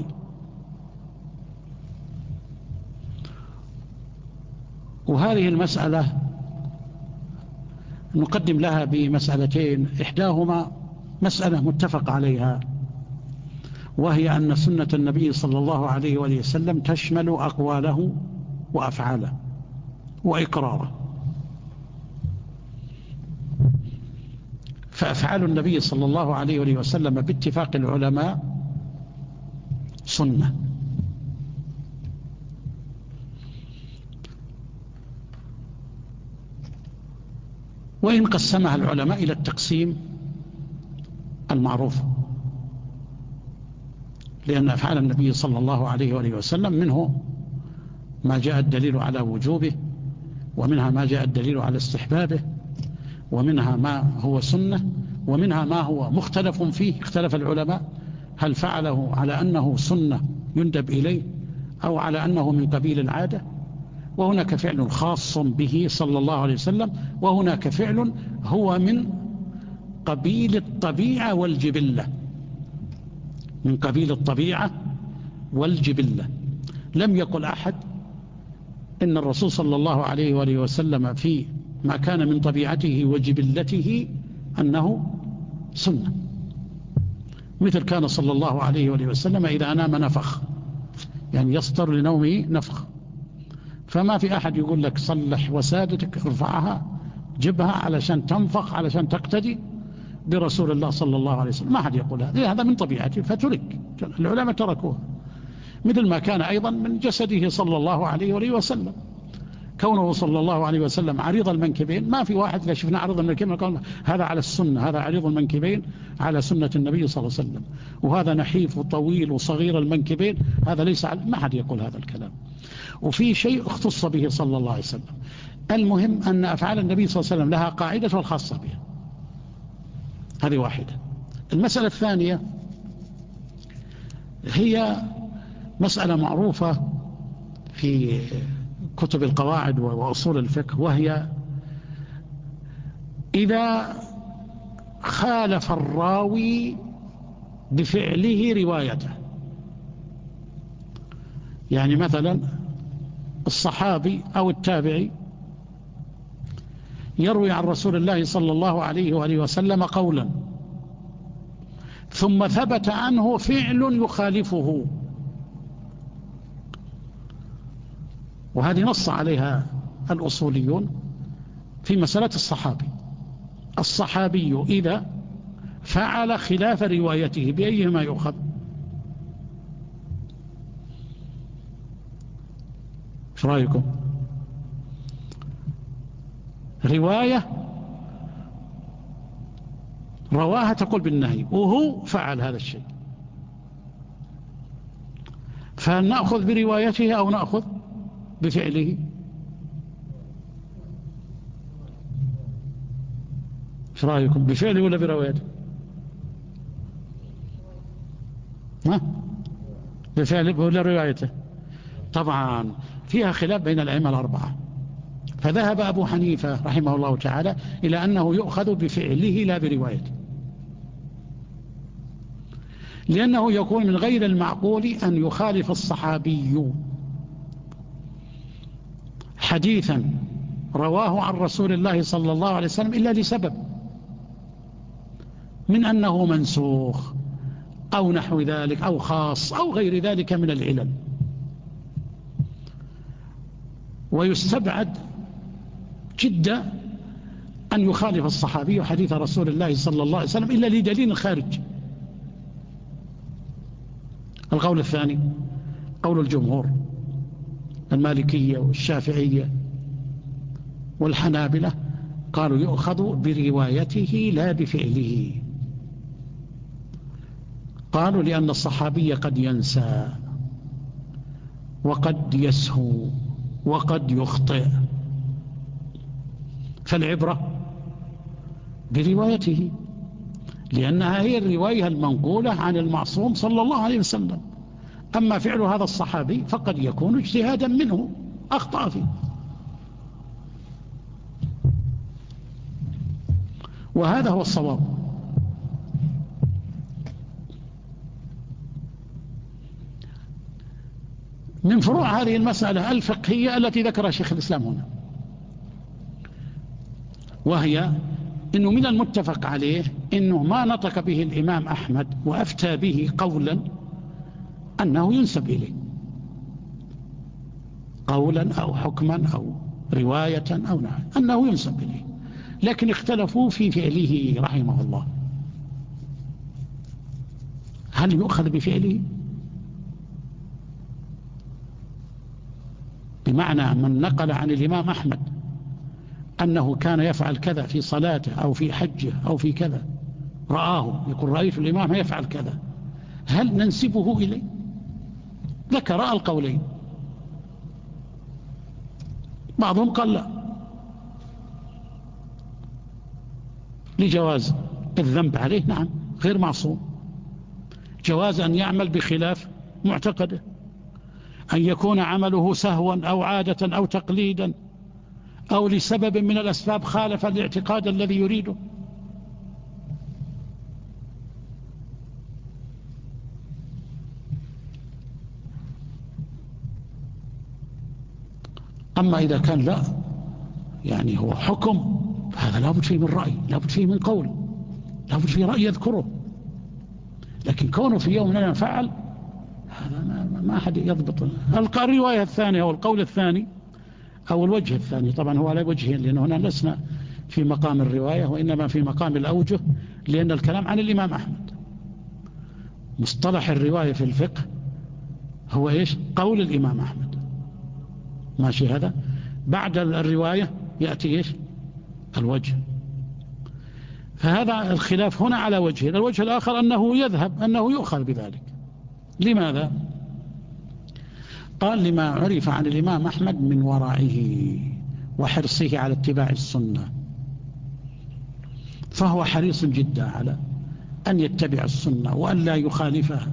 وهذه المسألة نقدم لها بمسألتين، إحداهما مسألة متفق عليها، وهي أن سنة النبي صلى الله عليه وآله وسلم تشمل أقواله وأفعاله وإقراره. فأفعال النبي صلى الله عليه وآله وسلم باتفاق العلماء سنة، وإن قسمها العلماء إلى التقسيم المعروف، لأن أفعال النبي صلى الله عليه وآله وسلم منه ما جاء الدليل على وجوبه، ومنها ما جاء الدليل على استحبابه، ومنها ما هو سنة، ومنها ما هو مختلف فيه، اختلف العلماء هل فعله على أنه سنة يندب إليه أو على أنه من قبيل العادة. وهناك فعل خاص به صلى الله عليه وسلم، وهناك فعل هو من قبيل الطبيعة والجبلة، من قبيل الطبيعة والجبلة. لم يقل أحد إن الرسول صلى الله عليه وآله وسلم في ما كان من طبيعته وجبلته أنه سنة، مثل كان صلى الله عليه وآله وسلم إذا نام نفخ، يعني يصدر لنومه نفخ. فما في أحد يقول لك صلح وسادتك ارفعها جبها علشان تنفخ علشان تقتدي برسول الله صلى الله عليه وسلم، ما أحد يقول هذا من طبيعته فترك، العلماء تركوها. مثل ما كان أيضا من جسده صلى الله عليه وآله وسلم، كونه صلى الله عليه وسلم عريض المنكبين، ما في واحد إذا شفنا عريض المنكبين قال هذا على السنة، هذا عريض المنكبين على سنة النبي صلى الله عليه وسلم، وهذا نحيف وطويل وصغير المنكبين هذا ليس على، ما حد يقول هذا الكلام. وفي شيء اختص به صلى الله عليه وسلم. المهم أن أفعال النبي صلى الله عليه وسلم لها قاعدة الخاصة بها، هذه واحدة. المسألة الثانية هي مسألة معروفة في كتب القواعد وأصول الفقه، وهي إذا خالف الراوي بفعله روايته. يعني مثلا الصحابي أو التابعي يروي عن رسول الله صلى الله عليه وآله وسلم قولا، ثم ثبت عنه فعل يخالفه، وهذه نص عليها الأصوليون في مسألة الصحابي إذا فعل خلاف روايته بأيهما يؤخذ؟ ايش رأيكم؟ رواية رواها تقول بالنهي وهو فعل هذا الشيء، فنأخذ بروايته أو نأخذ بفعله؟ ايش رأيكم؟ بفعله ولا بروايته؟ بفعله ولا روايته؟ طبعا فيها خلاف بين الأئمة الأربعة. فذهب أبو حنيفة رحمه الله تعالى إلى أنه يؤخذ بفعله لا بروايته، لأنه يكون من غير المعقول أن يخالف الصحابي حديثا رواه عن رسول الله صلى الله عليه وسلم إلا لسبب، من أنه منسوخ أو نحو ذلك أو خاص أو غير ذلك من العلل. ويستبعد جدا أن يخالف الصحابي حديث رسول الله صلى الله عليه وسلم إلا لدليل خارج. القول الثاني قول الجمهور المالكية والشافعية والحنابلة، قالوا يؤخذ بروايته لا بفعله. قالوا لأن الصحابي قد ينسى وقد يسهو وقد يخطئ، فالعبرة بروايته، لأنها هي الرواية المنقولة عن المعصوم صلى الله عليه وسلم. أما فعل هذا الصحابي فقد يكون اجتهادا منه أخطأ فيه، وهذا هو الصواب. من فروع هذه المسألة الفقهية التي ذكرها شيخ الإسلام هنا، وهي إنه من المتفق عليه إنه ما نطق به الإمام أحمد وأفتى به قولا أنه ينسب إليه، قولا أو حكما أو رواية أو نعم أنه ينسب إليه، لكن اختلفوا في فعله رحمه الله. هل يؤخذ بفعله؟ بمعنى من نقل عن الإمام أحمد أنه كان يفعل كذا في صلاته أو في حجه أو في كذا، رآه يقول رأيت الإمام يفعل كذا، هل ننسبه إليه؟ ذكر القولين، بعضهم قال لا، لجواز الذنب عليه، نعم غير معصوم، جواز أن يعمل بخلاف معتقده، أن يكون عمله سهوا أو عادة أو تقليدا أو لسبب من الأسباب خالف الاعتقاد الذي يريده. أما إذا كان لا، يعني هو حكم، هذا لابد فيه من رأي، لابد فيه من قول، لابد فيه رأي يذكره، لكن كونه في يوم لا فعل هذا ما أحد يضبط. الرواية الثانية أو القول الثاني أو الوجه الثاني، طبعا هو على وجهين، لأنه هنا لسنا في مقام الرواية وإنما في مقام الأوجه، لأن الكلام عن الإمام أحمد. مصطلح الرواية في الفقه هو إيش؟ قول الإمام أحمد، ماشي. هذا بعد الرواية يأتي إيش؟ الوجه. فهذا الخلاف هنا على وجهين. الوجه الآخر أنه يذهب، أنه يؤخذ بذلك. لماذا؟ قال لما عرف عن الإمام أحمد من ورعه وحرصه على اتباع السنة، فهو حريص جدا على أن يتبع السنة وأن لا يخالفها،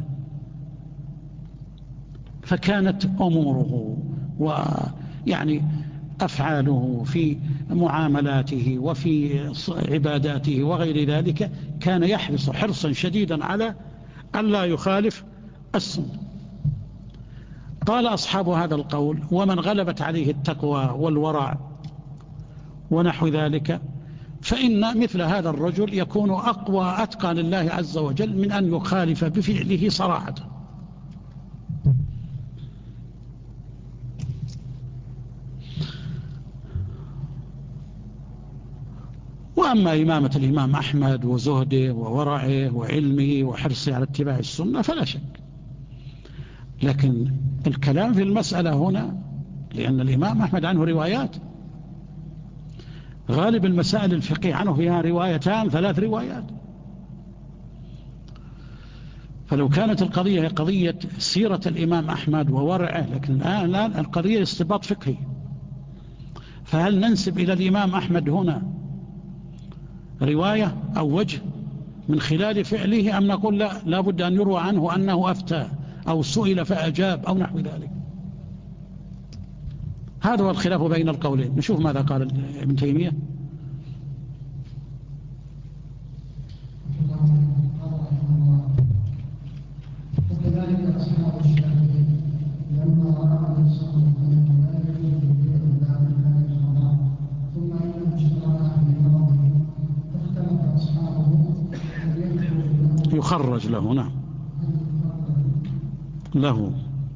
فكانت أموره ويعني أفعاله في معاملاته وفي عباداته وغير ذلك كان يحرص حرصا شديدا على أن لا يخالف السنة. قال أصحاب هذا القول: ومن غلبت عليه التقوى والورع ونحو ذلك، فإن مثل هذا الرجل يكون أقوى أتقى لله عز وجل من أن يخالف بفعله صراحة. وأما إمامة الإمام أحمد وزهده وورعه وعلمه وحرصه على اتباع السنة فلا شك، لكن الكلام في المسألة هنا لأن الإمام أحمد عنه روايات، غالب المسائل الفقهية عنه فيها روايتان 3 روايات. فلو كانت القضية هي قضية سيرة الإمام أحمد وورعه، لكن الآن القضية استباط فقهي، فهل ننسب إلى الإمام أحمد هنا رواية أو وجه من خلال فعله، أم نقول لا بد أن يروى عنه أنه أفتى أو سئل فأجاب أو نحو ذلك؟ هذا هو الخلاف بين القولين. نشوف ماذا قال ابن تيمية.
وكذلك أصحاب الشافعي لما رأى الإنسان أنه لا يجوز بيع بعد هذا الحرام ثم إنه اشتراها في مرضه فاختلف أصحابه هل
يخرج له. نعم، له.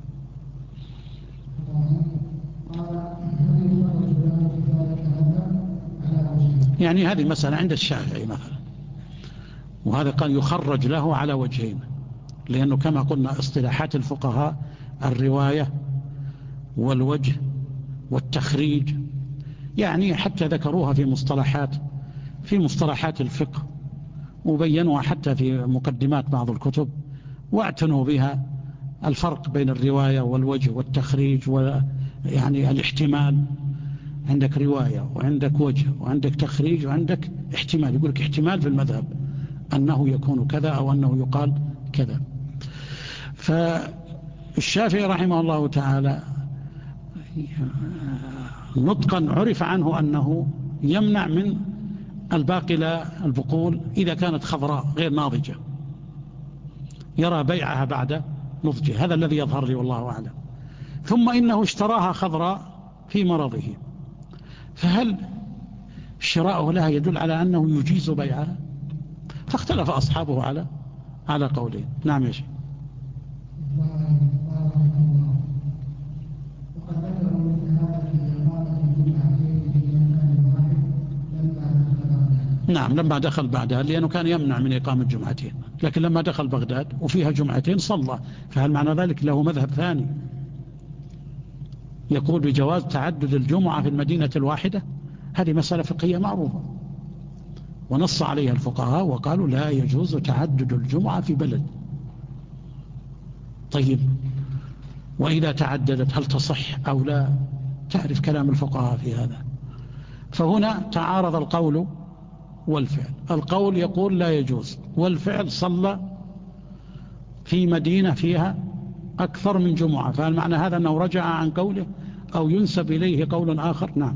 يعني هذه مسألة عند الشافعي مثلا، وهذا قال يخرج له على وجهين، لأنه كما قلنا اصطلاحات الفقهاء الرواية والوجه والتخريج، يعني حتى ذكروها في مصطلحات الفقه، وبينوها حتى في مقدمات بعض الكتب، واعتنوا بها الفرق بين الرواية والوجه والتخريج، ويعني الاحتمال. عندك رواية وعندك وجه وعندك تخريج وعندك احتمال. يقول لك احتمال في المذهب أنه يكون كذا أو أنه يقال كذا. فالشافعي رحمه الله تعالى نطقا عرف عنه أنه يمنع من الباقلة البقول إذا كانت خضراء غير ناضجة، يرى بيعها بعد نضجها، هذا الذي يظهر لي والله أعلم. ثم إنه اشتراها خضراء في مرضه، فهل شراؤه لها يدل على أنه يجيز بيعها؟ فاختلف أصحابه على قولين. نعم يا شيخ. نعم، لما دخل بغداد، لأنه كان يمنع من إقامة جمعتين، لكن لما دخل بغداد وفيها جمعتين صلى. فهل معنى ذلك له مذهب ثاني يقول بجواز تعدد الجمعة في المدينة الواحدة؟ هذه مسألة فقهية معروفة، ونص عليها الفقهاء وقالوا لا يجوز تعدد الجمعة في بلد. طيب، وإذا تعددت هل تصح أو لا؟ تعرف كلام الفقهاء في هذا. فهنا تعارض القول والفعل. القول يقول لا يجوز، والفعل صلى في مدينة فيها أكثر من جمعة، فهل معنى هذا أنه رجع عن قوله أو ينسب إليه قول آخر؟ نعم.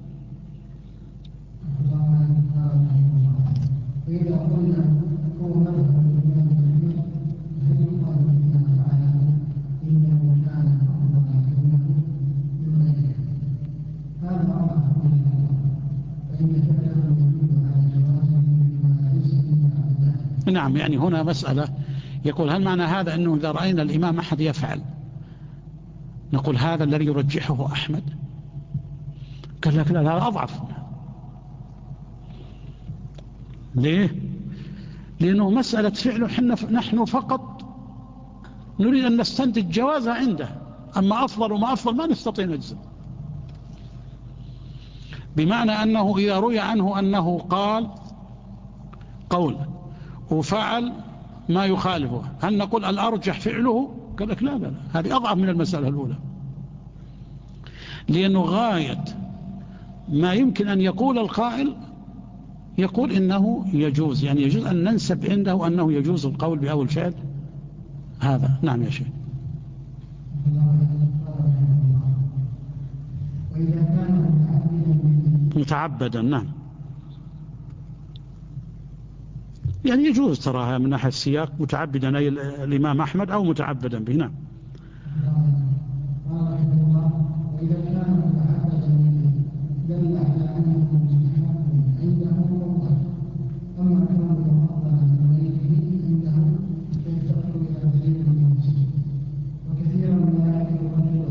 إذا قلنا هو مذهب الإمام الكبير هل يقال إنه فعله إنه كان أفضل من غيره؟ هذا أمر فإن فعله يدل على جوازه مما ليس فيه عبد.
نعم، يعني هنا مسألة يقول هل معنى هذا أنه إذا رأينا الإمام أحد يفعل نقول هذا الذي يرجحه أحمد؟ قال لك لا، هذا أضعف. ليه؟ لأنه مسألة فعله نحن فقط نريد أن نستنتج جوازها عنده، أما أفضل وما أفضل ما نستطيع نجزم. بمعنى أنه إذا روي عنه أنه قال قول وفعل ما يخالفه، هل نقول الأرجح فعله؟ قال لك لا، هذه أضعف من المسألة الأولى، لأنه غاية ما يمكن أن يقول القائل يقول إنه يجوز، يعني يجوز أن ننسب عنده أنه يجوز القول بأو الفعل هذا. نعم يا شيخ.
وإذا كان
متعبدا، نعم، يعني يجوز تراها من ناحية السياق متعبدا أي الإمام أحمد أو متعبدا به. نعم.
وإذا كان متعبدا دل على أنه مستحب عنده مطلق، أما كونه أفضل من غيره عنده يفتقر إلى دليل من نفسه. وكثيرا ما يأتي الرجل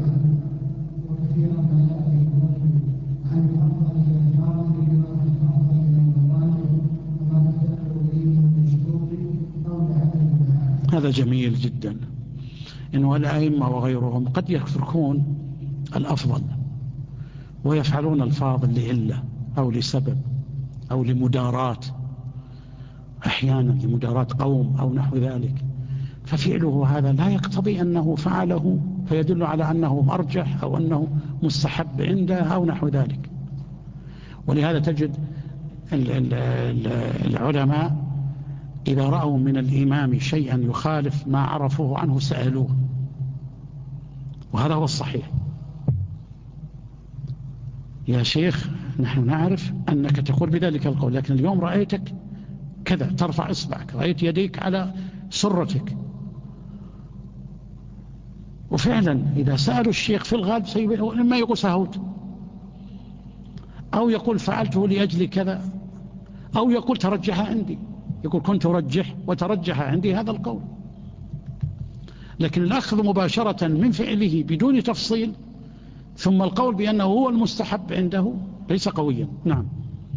عن الأفضل إلى الفاضل بما في الأفضل إلى الموانع وما تفتقر إليه من شروط أو لعدم.
هذا جميل جدا، إنه الأئمة وغيرهم قد يتركون الأفضل ويفعلون الفاضل لعلة أو لسبب أو لمداراة، أحيانا لمداراة قوم أو نحو ذلك، ففعله هذا لا يقتضي أنه فعله فيدل على أنه أرجح أو أنه مستحب عنده أو نحو ذلك. ولهذا تجد العلماء إذا رأوا من الإمام شيئا يخالف ما عرفوه عنه سألوه، وهذا هو الصحيح. يا شيخ نحن نعرف أنك تقول بذلك القول، لكن اليوم رأيتك كذا ترفع إصبعك، رأيت يديك على سرتك. وفعلا إذا سألوا الشيخ في الغالب إما يقول سهوت، أو يقول فعلته لأجل كذا، أو يقول ترجح عندي، يقول كنت أرجح وترجح عندي هذا القول. لكن الأخذ مباشرة من فعله بدون تفصيل ثم القول بأنه هو المستحب عنده ليس قويا. نعم.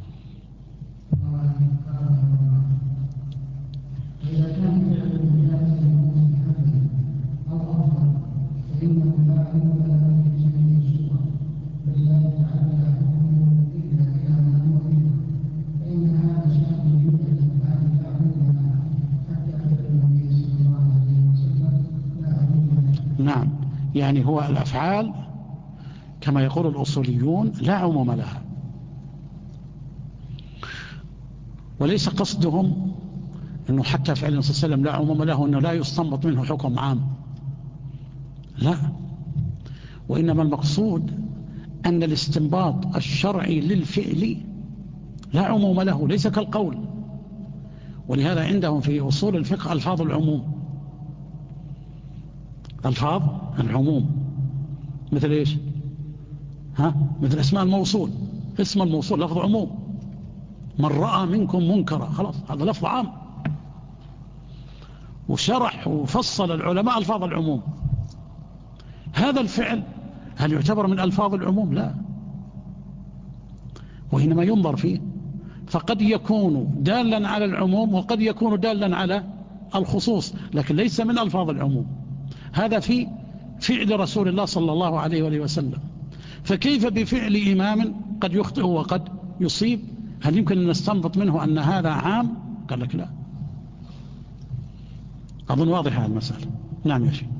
نعم، يعني هو الأفعال كما يقول الأصوليون لا عموم لها، وليس قصدهم أنه حتى فعل النبي صلى الله عليه وسلم لا عموم له أنه لا يستنبط منه حكم عام، لا، وإنما المقصود أن الاستنباط الشرعي للفعل لا عموم له، ليس كالقول. ولهذا عندهم في أصول الفقه ألفاظ العموم، ألفاظ العموم مثل إيش؟ مثل اسماء الموصول، اسم الموصول لفظ عموم، من رأى منكم منكرا، خلاص هذا لفظ عام. وشرح وفصل العلماء ألفاظ العموم. هذا الفعل هل يعتبر من ألفاظ العموم؟ لا، وإنما ينظر فيه، فقد يكون دالا على العموم وقد يكون دالا على الخصوص، لكن ليس من ألفاظ العموم. هذا في فعل رسول الله صلى الله عليه وآله وسلم، فكيف بفعل إمام قد يخطئ وقد يصيب؟ هل يمكن أن نستنبط منه أن هذا عام؟ قال لك لا. أظن واضحة المسألة. نعم يا شيخ.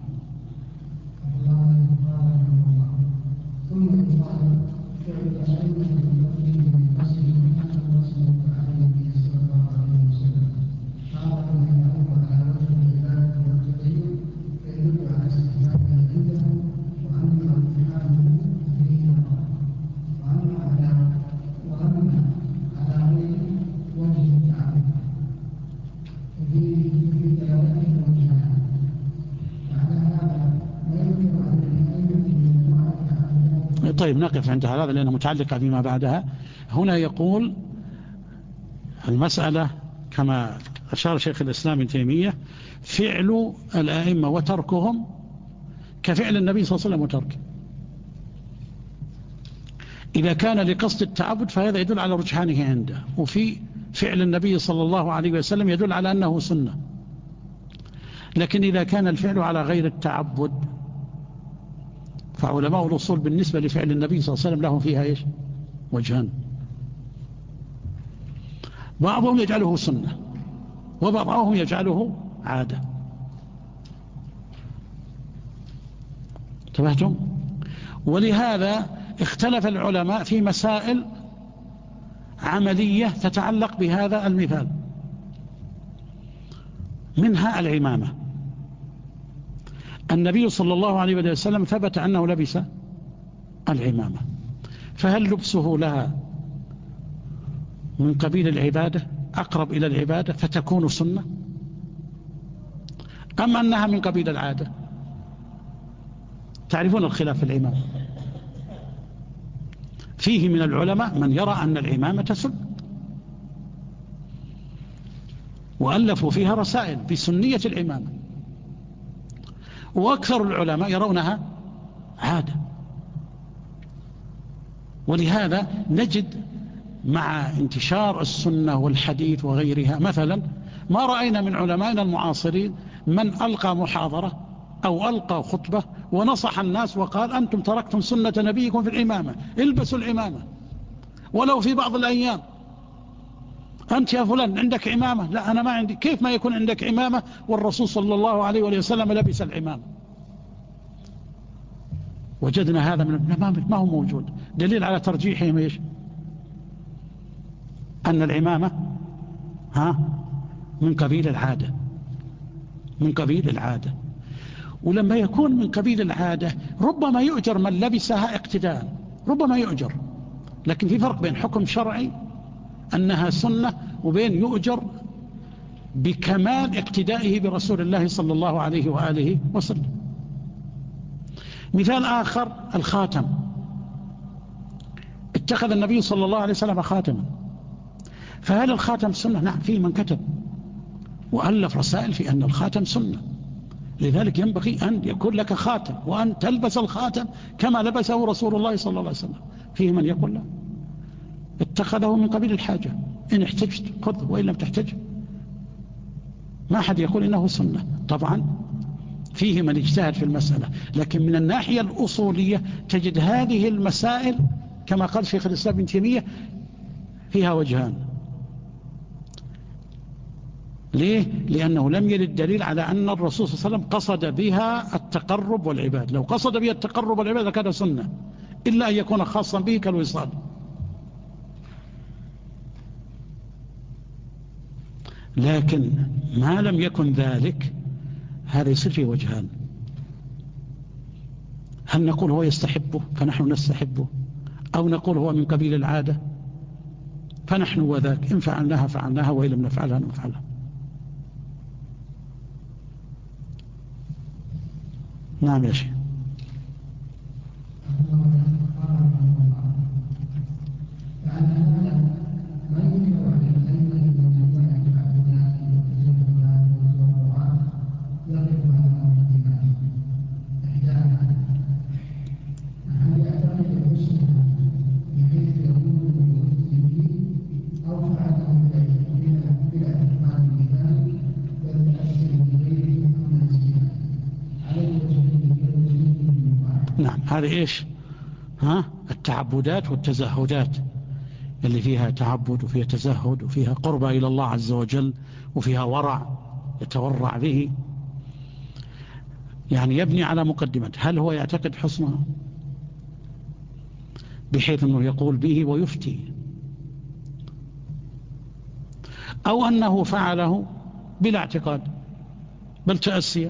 طيب نقف عند هذا لأنه متعلقة بما بعدها. هنا يقول المسألة كما أشار شيخ الإسلام ابن تيمية: فعل الآئمة وتركهم كفعل النبي صلى الله عليه وسلم وتركه. إذا كان لقصد التعبد فهذا يدل على رجحانه عنده، وفي فعل النبي صلى الله عليه وسلم يدل على أنه سنة. لكن إذا كان الفعل على غير التعبد فعلماء الأصول بالنسبة لفعل النبي صلى الله عليه وسلم لهم فيها إيش؟ وجهان: بعضهم يجعله سنة وبعضهم يجعله عادة. انتبهتم؟ ولهذا اختلف العلماء في مسائل عملية تتعلق بهذا المثال، منها العمامة. النبي صلى الله عليه وسلم ثبت أنه لبس العمامة، فهل لبسه لها من قبيل العبادة أقرب إلى العبادة فتكون سنة، أم أنها من قبيل العادة؟ تعرفون الخلاف في العمامة، فيه من العلماء من يرى أن العمامة سنة، وألفوا فيها رسائل بسنية العمامة، وأكثر العلماء يرونها عادة. ولهذا نجد مع انتشار السنة والحديث وغيرها مثلا ما رأينا من علمائنا المعاصرين من ألقى محاضرة أو ألقى خطبة ونصح الناس وقال: أنتم تركتم سنة نبيكم في العمامة، البسوا العمامة ولو في بعض الأيام. أنت يا فلان عندك عمامة؟ لا أنا ما عندي. كيف ما يكون عندك عمامة والرسول صلى الله عليه وسلم لبس العمامة؟ وجدنا هذا من العلماء ما هو موجود. دليل على ترجيحهم إيش؟ أن العمامة من قبيل العادة، من قبيل العادة. ولما يكون من قبيل العادة ربما يؤجر من لبسها اقتداء، ربما يؤجر، لكن في فرق بين حكم شرعي أنها سنة وبين يؤجر بكمال اقتدائه برسول الله صلى الله عليه وآله وسلم. مثال آخر الخاتم، اتخذ النبي صلى الله عليه وسلم خاتما، فهل الخاتم سنة؟ نعم، في من كتب وألف رسائل في أن الخاتم سنة، لذلك ينبغي أن يكون لك خاتم وأن تلبس الخاتم كما لبسه رسول الله صلى الله عليه وسلم. فيه من يقول لا، اتخذه من قبيل الحاجة، إن احتجت خذ وإن لم تحتج ما حد يقول إنه سنة. طبعا فيه من اجتهد في المسألة، لكن من الناحية الأصولية تجد هذه المسائل كما قال شيخ الإسلام ابن تيمية فيها وجهان. ليه؟ لأنه لم يرد دليل على أن الرسول صلى الله عليه وسلم قصد بها التقرب والعباد، لو قصد بها التقرب والعباد لكان سنة، إلا أن يكون خاصا به كالوصال. لكن ما لم يكن ذلك هذا يصير فيه وجهان، هل نقول هو يستحبه فنحن نستحبه، أو نقول هو من قبيل العادة فنحن وذاك، إن فعلناها فعلناها وإن لم نفعلها نفعلها. نعم يا شيخ. نعم، هذه إيش؟ التعبدات والتزهدات اللي فيها تعبد وفيها تزهد وفيها قربة إلى الله عز وجل وفيها ورع يتورع به، يعني يبني على مقدمة هل هو يعتقد حسنها بحيث أنه يقول به ويفتي، أو أنه فعله بلا اعتقاد بل تأسيا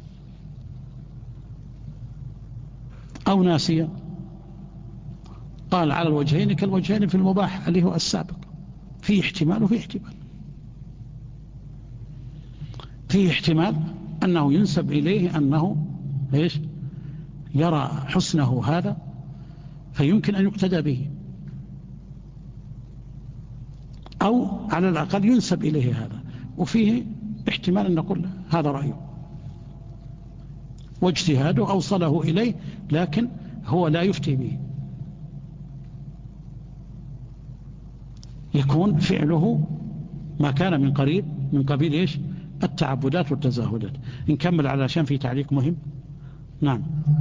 أو ناسيا. قال على الوجهين كالوجهين في المباح اللي هو السابق، فيه احتمال وفيه احتمال. فيه احتمال أنه ينسب إليه أنه إيش؟ يرى حسنه هذا فيمكن أن يقتدى به، أو على الأقل ينسب إليه هذا، وفيه احتمال أن نقول هذا رأيه واجتهاده أوصله إليه لكن هو لا يفتي به، يكون فعله ما كان من قريب من قبيل إيش؟ التعبدات والتزاهدات. نكمل علشان في تعليق مهم. نعم.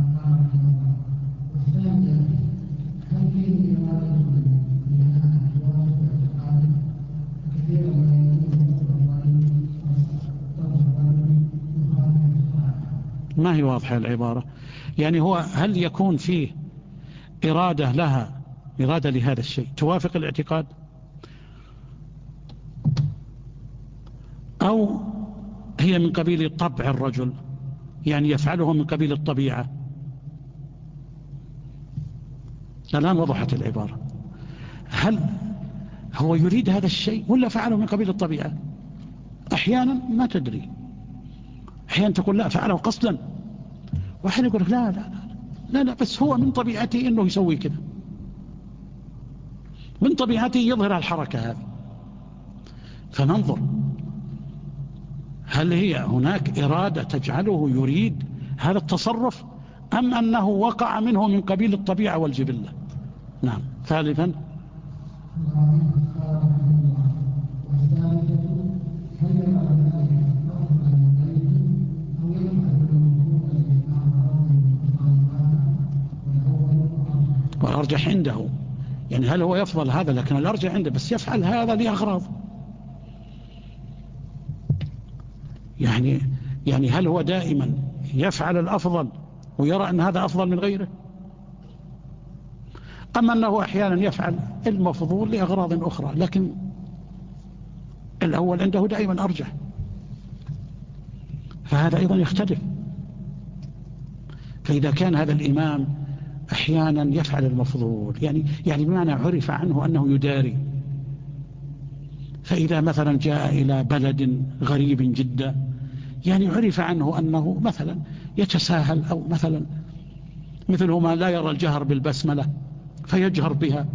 ما هي واضحة العبارة؟ يعني هو هل يكون فيه إرادة لها، إرادة لهذا الشيء توافق الاعتقاد، أو هي من قبيل طبع الرجل يعني يفعله من قبيل الطبيعة؟ الآن وضحت العبارة. هل هو يريد هذا الشيء ولا فعله من قبيل الطبيعة؟ أحيانا ما تدري، أحيانا تقول لا فعله قصدا، وأحيانا يقول لا لا لا لا لا بس هو من طبيعته إنه يسوي كذا، من طبيعته يظهر الحركة هذه. فننظر هل هي هناك إرادة تجعله يريد هذا التصرف أم أنه وقع منه من قبيل الطبيعة والجبلة. نعم. ثالثا والأرجح عنده، يعني هل هو يفضل هذا، لكن الأرجح عنده بس يفعل هذا لأغراض، يعني هل هو دائما يفعل الأفضل ويرى أن هذا أفضل من غيره، أما أنه أحيانا يفعل المفضول لأغراض أخرى لكن الأول عنده دائما أرجح، فهذا أيضا يختلف. فإذا كان هذا الإمام أحيانا يفعل المفضول، يعني بمعنى عرف عنه أنه يداري، فإذا مثلا جاء إلى بلد غريب جدا يعني عرف عنه أنه مثلا يتساهل، أو مثلا مثله ما لا يرى الجهر بالبسملة فيجهر بها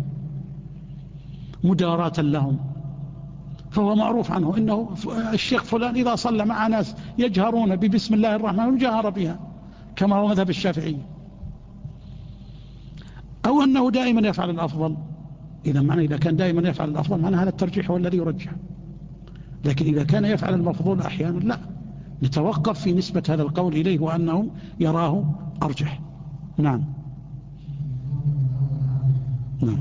مداراة لهم، فهو معروف عنه إنه الشيخ فلان إذا صلى مع ناس يجهرون ببسم الله الرحمن الرحيم جهر بها كما هو مذهب الشافعي، أو أنه دائما يفعل الأفضل. إذا كان دائما يفعل الأفضل معنى هذا الترجيح هو الذي يرجح. لكن إذا كان يفعل المفضول أحيانا لا، نتوقف في نسبة هذا القول إليه وأنه يراه أرجح. نعم. نعم.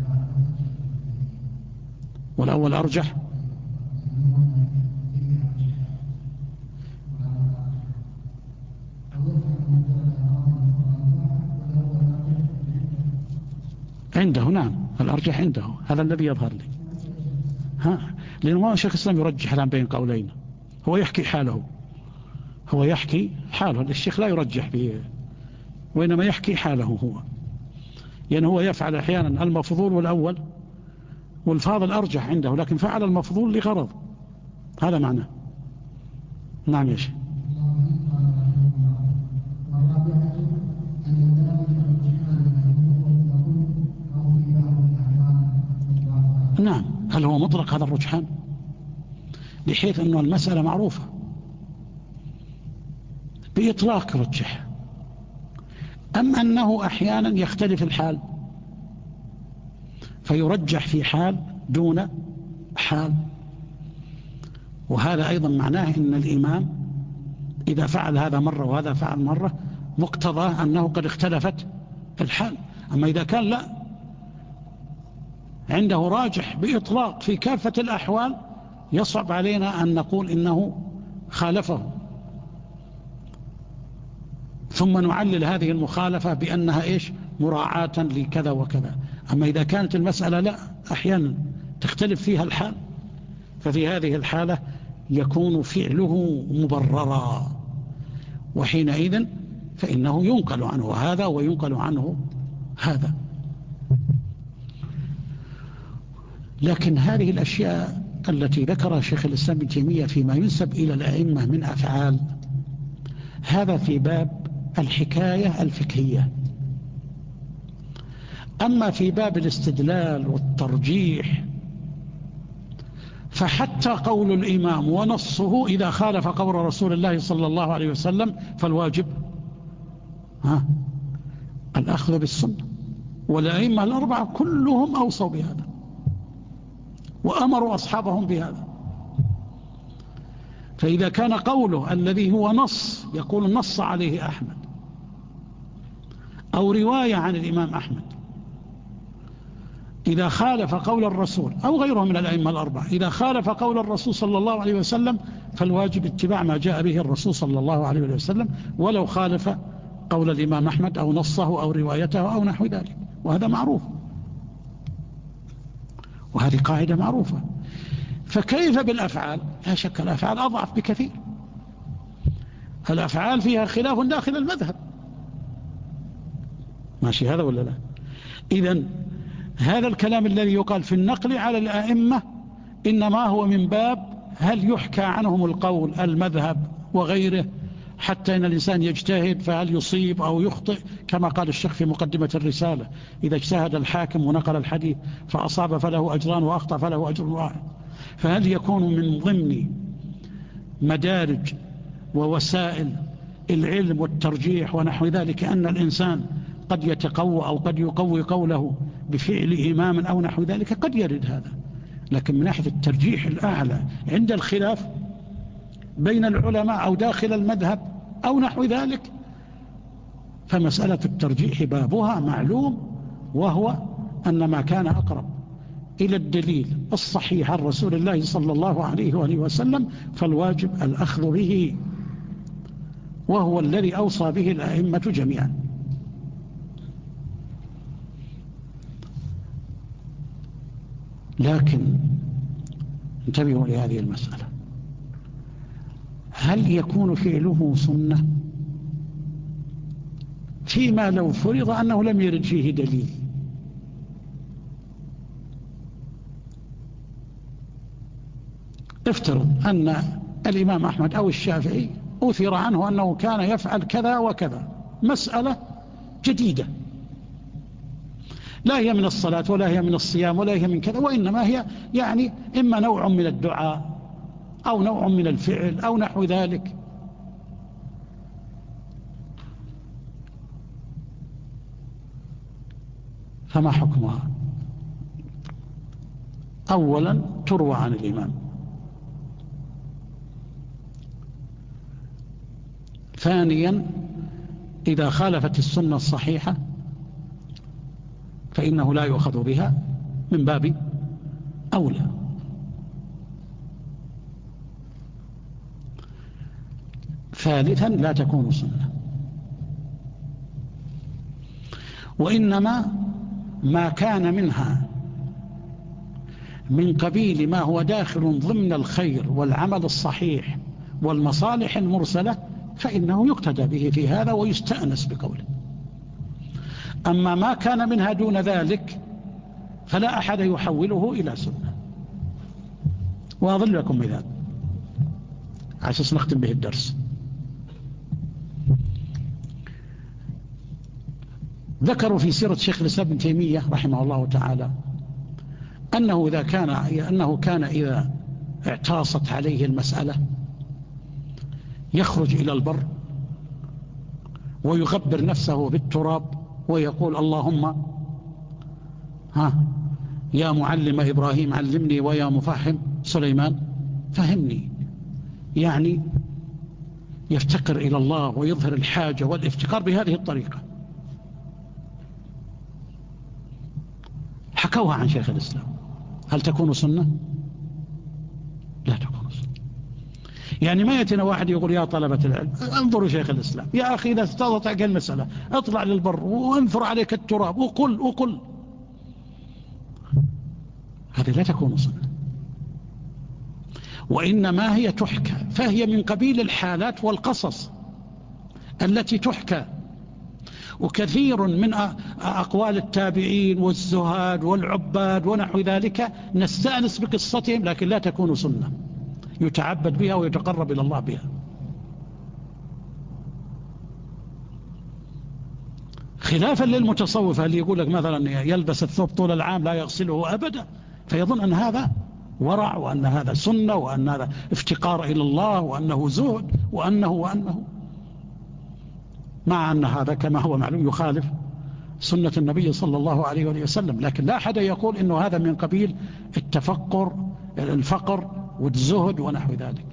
والأول أرجح. عنده نعم الأرجح عنده، هذا الذي يظهر لي. لأنه ما شيخ الإسلام يرجح الآن بين قولين، هو يحكي حاله، الشيخ لا يرجح به، وإنما يحكي حاله هو، يعني هو يفعل أحيانا المفضول والأول والفاضل أرجح عنده، لكن فعل المفضول لغرض، هذا معناه. نعم يا شيخ. نعم. هل هو مطلق هذا الرجحان بحيث أنه المسألة معروفة بإطلاق رجح، أم أنه أحيانا يختلف الحال فيرجح في حال دون حال؟ وهذا أيضا معناه أن الإمام إذا فعل هذا مرة وهذا فعل مرة مقتضى أنه قد اختلفت الحال. أما إذا كان لا، عنده راجح بإطلاق في كافة الأحوال، يصعب علينا أن نقول إنه خالفه ثم نعلل هذه المخالفة بأنها مراعاة لكذا وكذا. أما إذا كانت المسألة لا، أحيانا تختلف فيها الحال، ففي هذه الحالة يكون فعله مبررا، وحينئذ فإنه ينقل عنه هذا وينقل عنه هذا. لكن هذه الأشياء التي ذكرها شيخ الإسلام ابن تيمية فيما ينسب إلى الأئمة من أفعال، هذا في باب الحكاية الفقهية. أما في باب الاستدلال والترجيح فحتى قول الإمام ونصه إذا خالف قول رسول الله صلى الله عليه وسلم فالواجب الأخذ بالسنة، والأئمة الأربعة كلهم أوصوا بهذا وأمروا أصحابهم بهذا. فإذا كان قوله الذي هو نص يقول نص عليه أحمد، أو رواية عن الإمام أحمد، إذا خالف قول الرسول أو غيره من الأئمة الأربعة، إذا خالف قول الرسول صلى الله عليه وسلم فالواجب اتباع ما جاء به الرسول صلى الله عليه وسلم، ولو خالف قول الإمام أحمد أو نصه أو روايته أو نحو ذلك. وهذا معروف، وهذه قاعدة معروفة. فكيف بالأفعال؟ لا شك الأفعال أضعف بكثير، الأفعال فيها خلاف داخل المذهب، ماشي هذا ولا لا؟ إذن هذا الكلام الذي يقال في النقل على الأئمة إنما هو من باب هل يحكى عنهم القول المذهب وغيره، حتى إن الإنسان يجتهد فهل يصيب أو يخطئ، كما قال الشيخ في مقدمة الرسالة: إذا اجتهد الحاكم ونقل الحديث فأصاب فله أجران وأخطأ فله أجر واحد. فهل يكون من ضمن مدارج ووسائل العلم والترجيح ونحو ذلك أن الإنسان قد يتقوى أو قد يقوي قوله بفعل إمام أو نحو ذلك؟ قد يرد هذا، لكن من ناحية الترجيح الأعلى عند الخلاف بين العلماء أو داخل المذهب أو نحو ذلك، فمسألة الترجيح بابها معلوم، وهو أن ما كان أقرب إلى الدليل الصحيح عن رسول الله صلى الله عليه وآله وسلم فالواجب الأخذ به، وهو الذي أوصى به الأئمة جميعا. لكن انتبهوا لهذه المسألة. هل يكون فعله سنة فيما لو فرض أنه لم يرد فيه دليل؟ افترض أن الإمام أحمد أو الشافعي أثر عنه أنه كان يفعل كذا وكذا، مسألة جديدة لا هي من الصلاة ولا هي من الصيام ولا هي من كذا، وإنما هي يعني إما نوع من الدعاء أو نوع من الفعل أو نحو ذلك. فما حكمها؟ أولا تروى عن الإمام، ثانيا إذا خالفت السنة الصحيحة فإنه لا يؤخذ بها من باب أولى. ثالثا لا تكون سنة، وإنما ما كان منها من قبيل ما هو داخل ضمن الخير والعمل الصحيح والمصالح المرسلة فإنه يقتدى به في هذا ويستأنس بقوله. أما ما كان منها دون ذلك فلا أحد يحوله إلى سنة. وأظل لكم مثال عشان نختم به الدرس. ذكروا في سيرة شيخ الإسلام ابن تيمية رحمه الله تعالى أنه كان إذا اعتاصت عليه المسألة يخرج إلى البر ويغبر نفسه بالتراب ويقول اللهم يا معلم إبراهيم علمني ويا مفهم سليمان فهمني. يعني يفتقر إلى الله ويظهر الحاجة والافتقار بهذه الطريقة. حكوها عن شيخ الإسلام. هل تكون سنة؟ لا تكون سنة. يعني ما يأتينا واحد يقول يا طلبة العلم انظروا شيخ الإسلام، يا أخي إذا استطعت المسألة اطلع للبر وانثر عليك التراب وقل. هذه لا تكون سنة، وإنما هي تحكى، فهي من قبيل الحالات والقصص التي تحكى. وكثير من أقوال التابعين والزهاد والعباد ونحو ذلك نستأنس بقصتهم، لكن لا تكون سنة يتعبد بها ويتقرب إلى الله بها. خلافا للمتصوفة اللي يقول لك مثلا يلبس الثوب طول العام لا يغسله أبدا، فيظن أن هذا ورع وأن هذا سنة وأن هذا افتقار إلى الله وأنه زهد وأنه مع أن هذا كما هو معلوم يخالف سنة النبي صلى الله عليه وسلم. لكن لا أحد يقول إنه هذا من قبيل الفقر والزهد ونحو ذلك.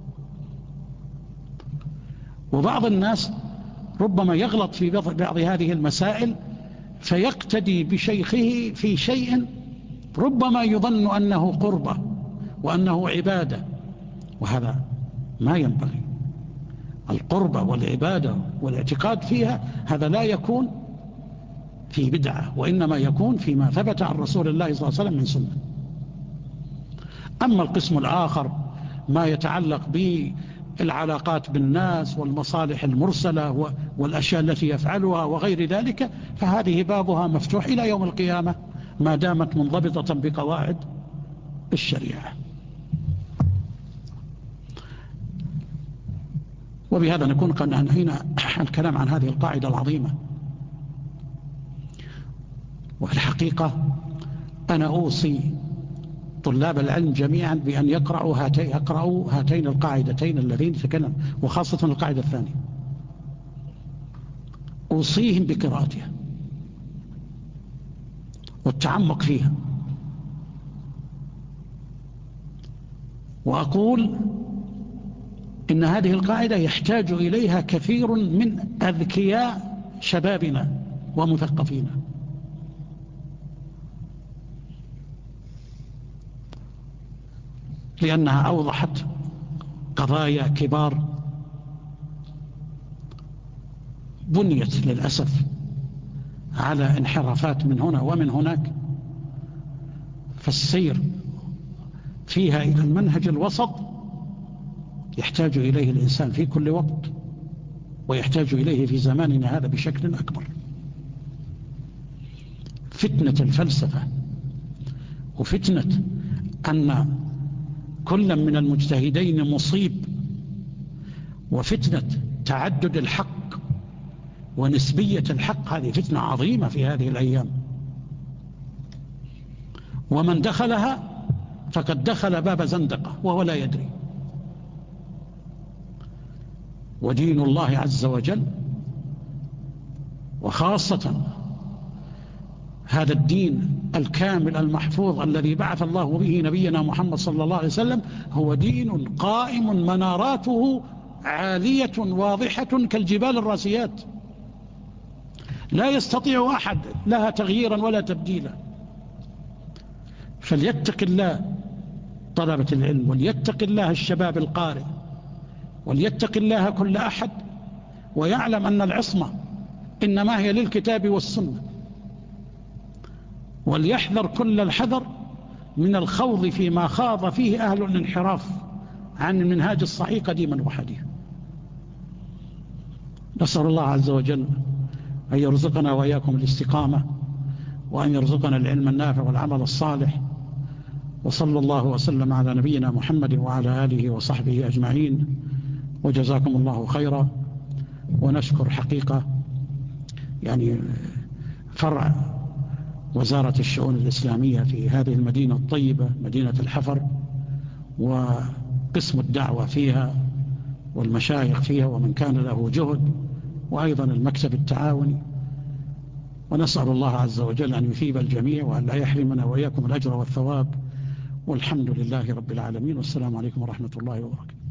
وبعض الناس ربما يغلط في بعض هذه المسائل فيقتدي بشيخه في شيء ربما يظن أنه قربة وأنه عبادة، وهذا ما ينبغي. القربة والعبادة والاعتقاد فيها هذا لا يكون في بدعة، وإنما يكون فيما ثبت عن رسول الله صلى الله عليه وسلم من سنة. أما القسم الآخر ما يتعلق بالعلاقات بالناس والمصالح المرسلة والأشياء التي يفعلها وغير ذلك فهذه بابها مفتوح إلى يوم القيامة ما دامت منضبطة بقواعد الشريعة. وبهذا نكون قد أنهينا الكلام عن هذه القاعدة العظيمة. وفي الحقيقة أنا أوصي طلاب العلم جميعا بأن يقرأوا هاتين القاعدتين اللذين تكلم، وخاصة القاعدة الثانية أوصيهم بقراءتها والتعمق فيها. وأقول إن هذه القاعدة يحتاج إليها كثير من أذكياء شبابنا ومثقفينا، لأنها أوضحت قضايا كبار بنيت للأسف على انحرافات من هنا ومن هناك. فالسير فيها إلى المنهج الوسط يحتاج إليه الإنسان في كل وقت، ويحتاج إليه في زماننا هذا بشكل أكبر. فتنة الفلسفة وفتنة أن كل من المجتهدين مصيب، وفتنة تعدد الحق ونسبية الحق، هذه فتنة عظيمة في هذه الأيام، ومن دخلها فقد دخل باب زندقة وهو لا يدري. ودين الله عز وجل، وخاصة هذا الدين الكامل المحفوظ الذي بعث الله به نبينا محمد صلى الله عليه وسلم، هو دين قائم مناراته عالية واضحة كالجبال الراسيات، لا يستطيع أحد لها تغييرا ولا تبديلا. فليتق الله طلبة العلم، وليتق الله الشباب القارئ، وليتق الله كل أحد، ويعلم أن العصمة إنما هي للكتاب والسنة، وليحذر كل الحذر من الخوض فيما خاض فيه أهل الانحراف عن المنهاج الصحيح قديما وحديثا. نسأل الله عز وجل أن يرزقنا وإياكم الاستقامة، وأن يرزقنا العلم النافع والعمل الصالح، وصلى الله وسلم على نبينا محمد وعلى آله وصحبه أجمعين، وجزاكم الله خيرا. ونشكر حقيقة يعني فرع وزارة الشؤون الإسلامية في هذه المدينة الطيبة، مدينة الحفر، وقسم الدعوة فيها والمشايخ فيها ومن كان له جهد، وأيضا المكتب التعاوني. ونسأل الله عز وجل أن يثيب الجميع وأن لا يحرمنا وإياكم الأجر والثواب، والحمد لله رب العالمين، والسلام عليكم ورحمة الله وبركاته.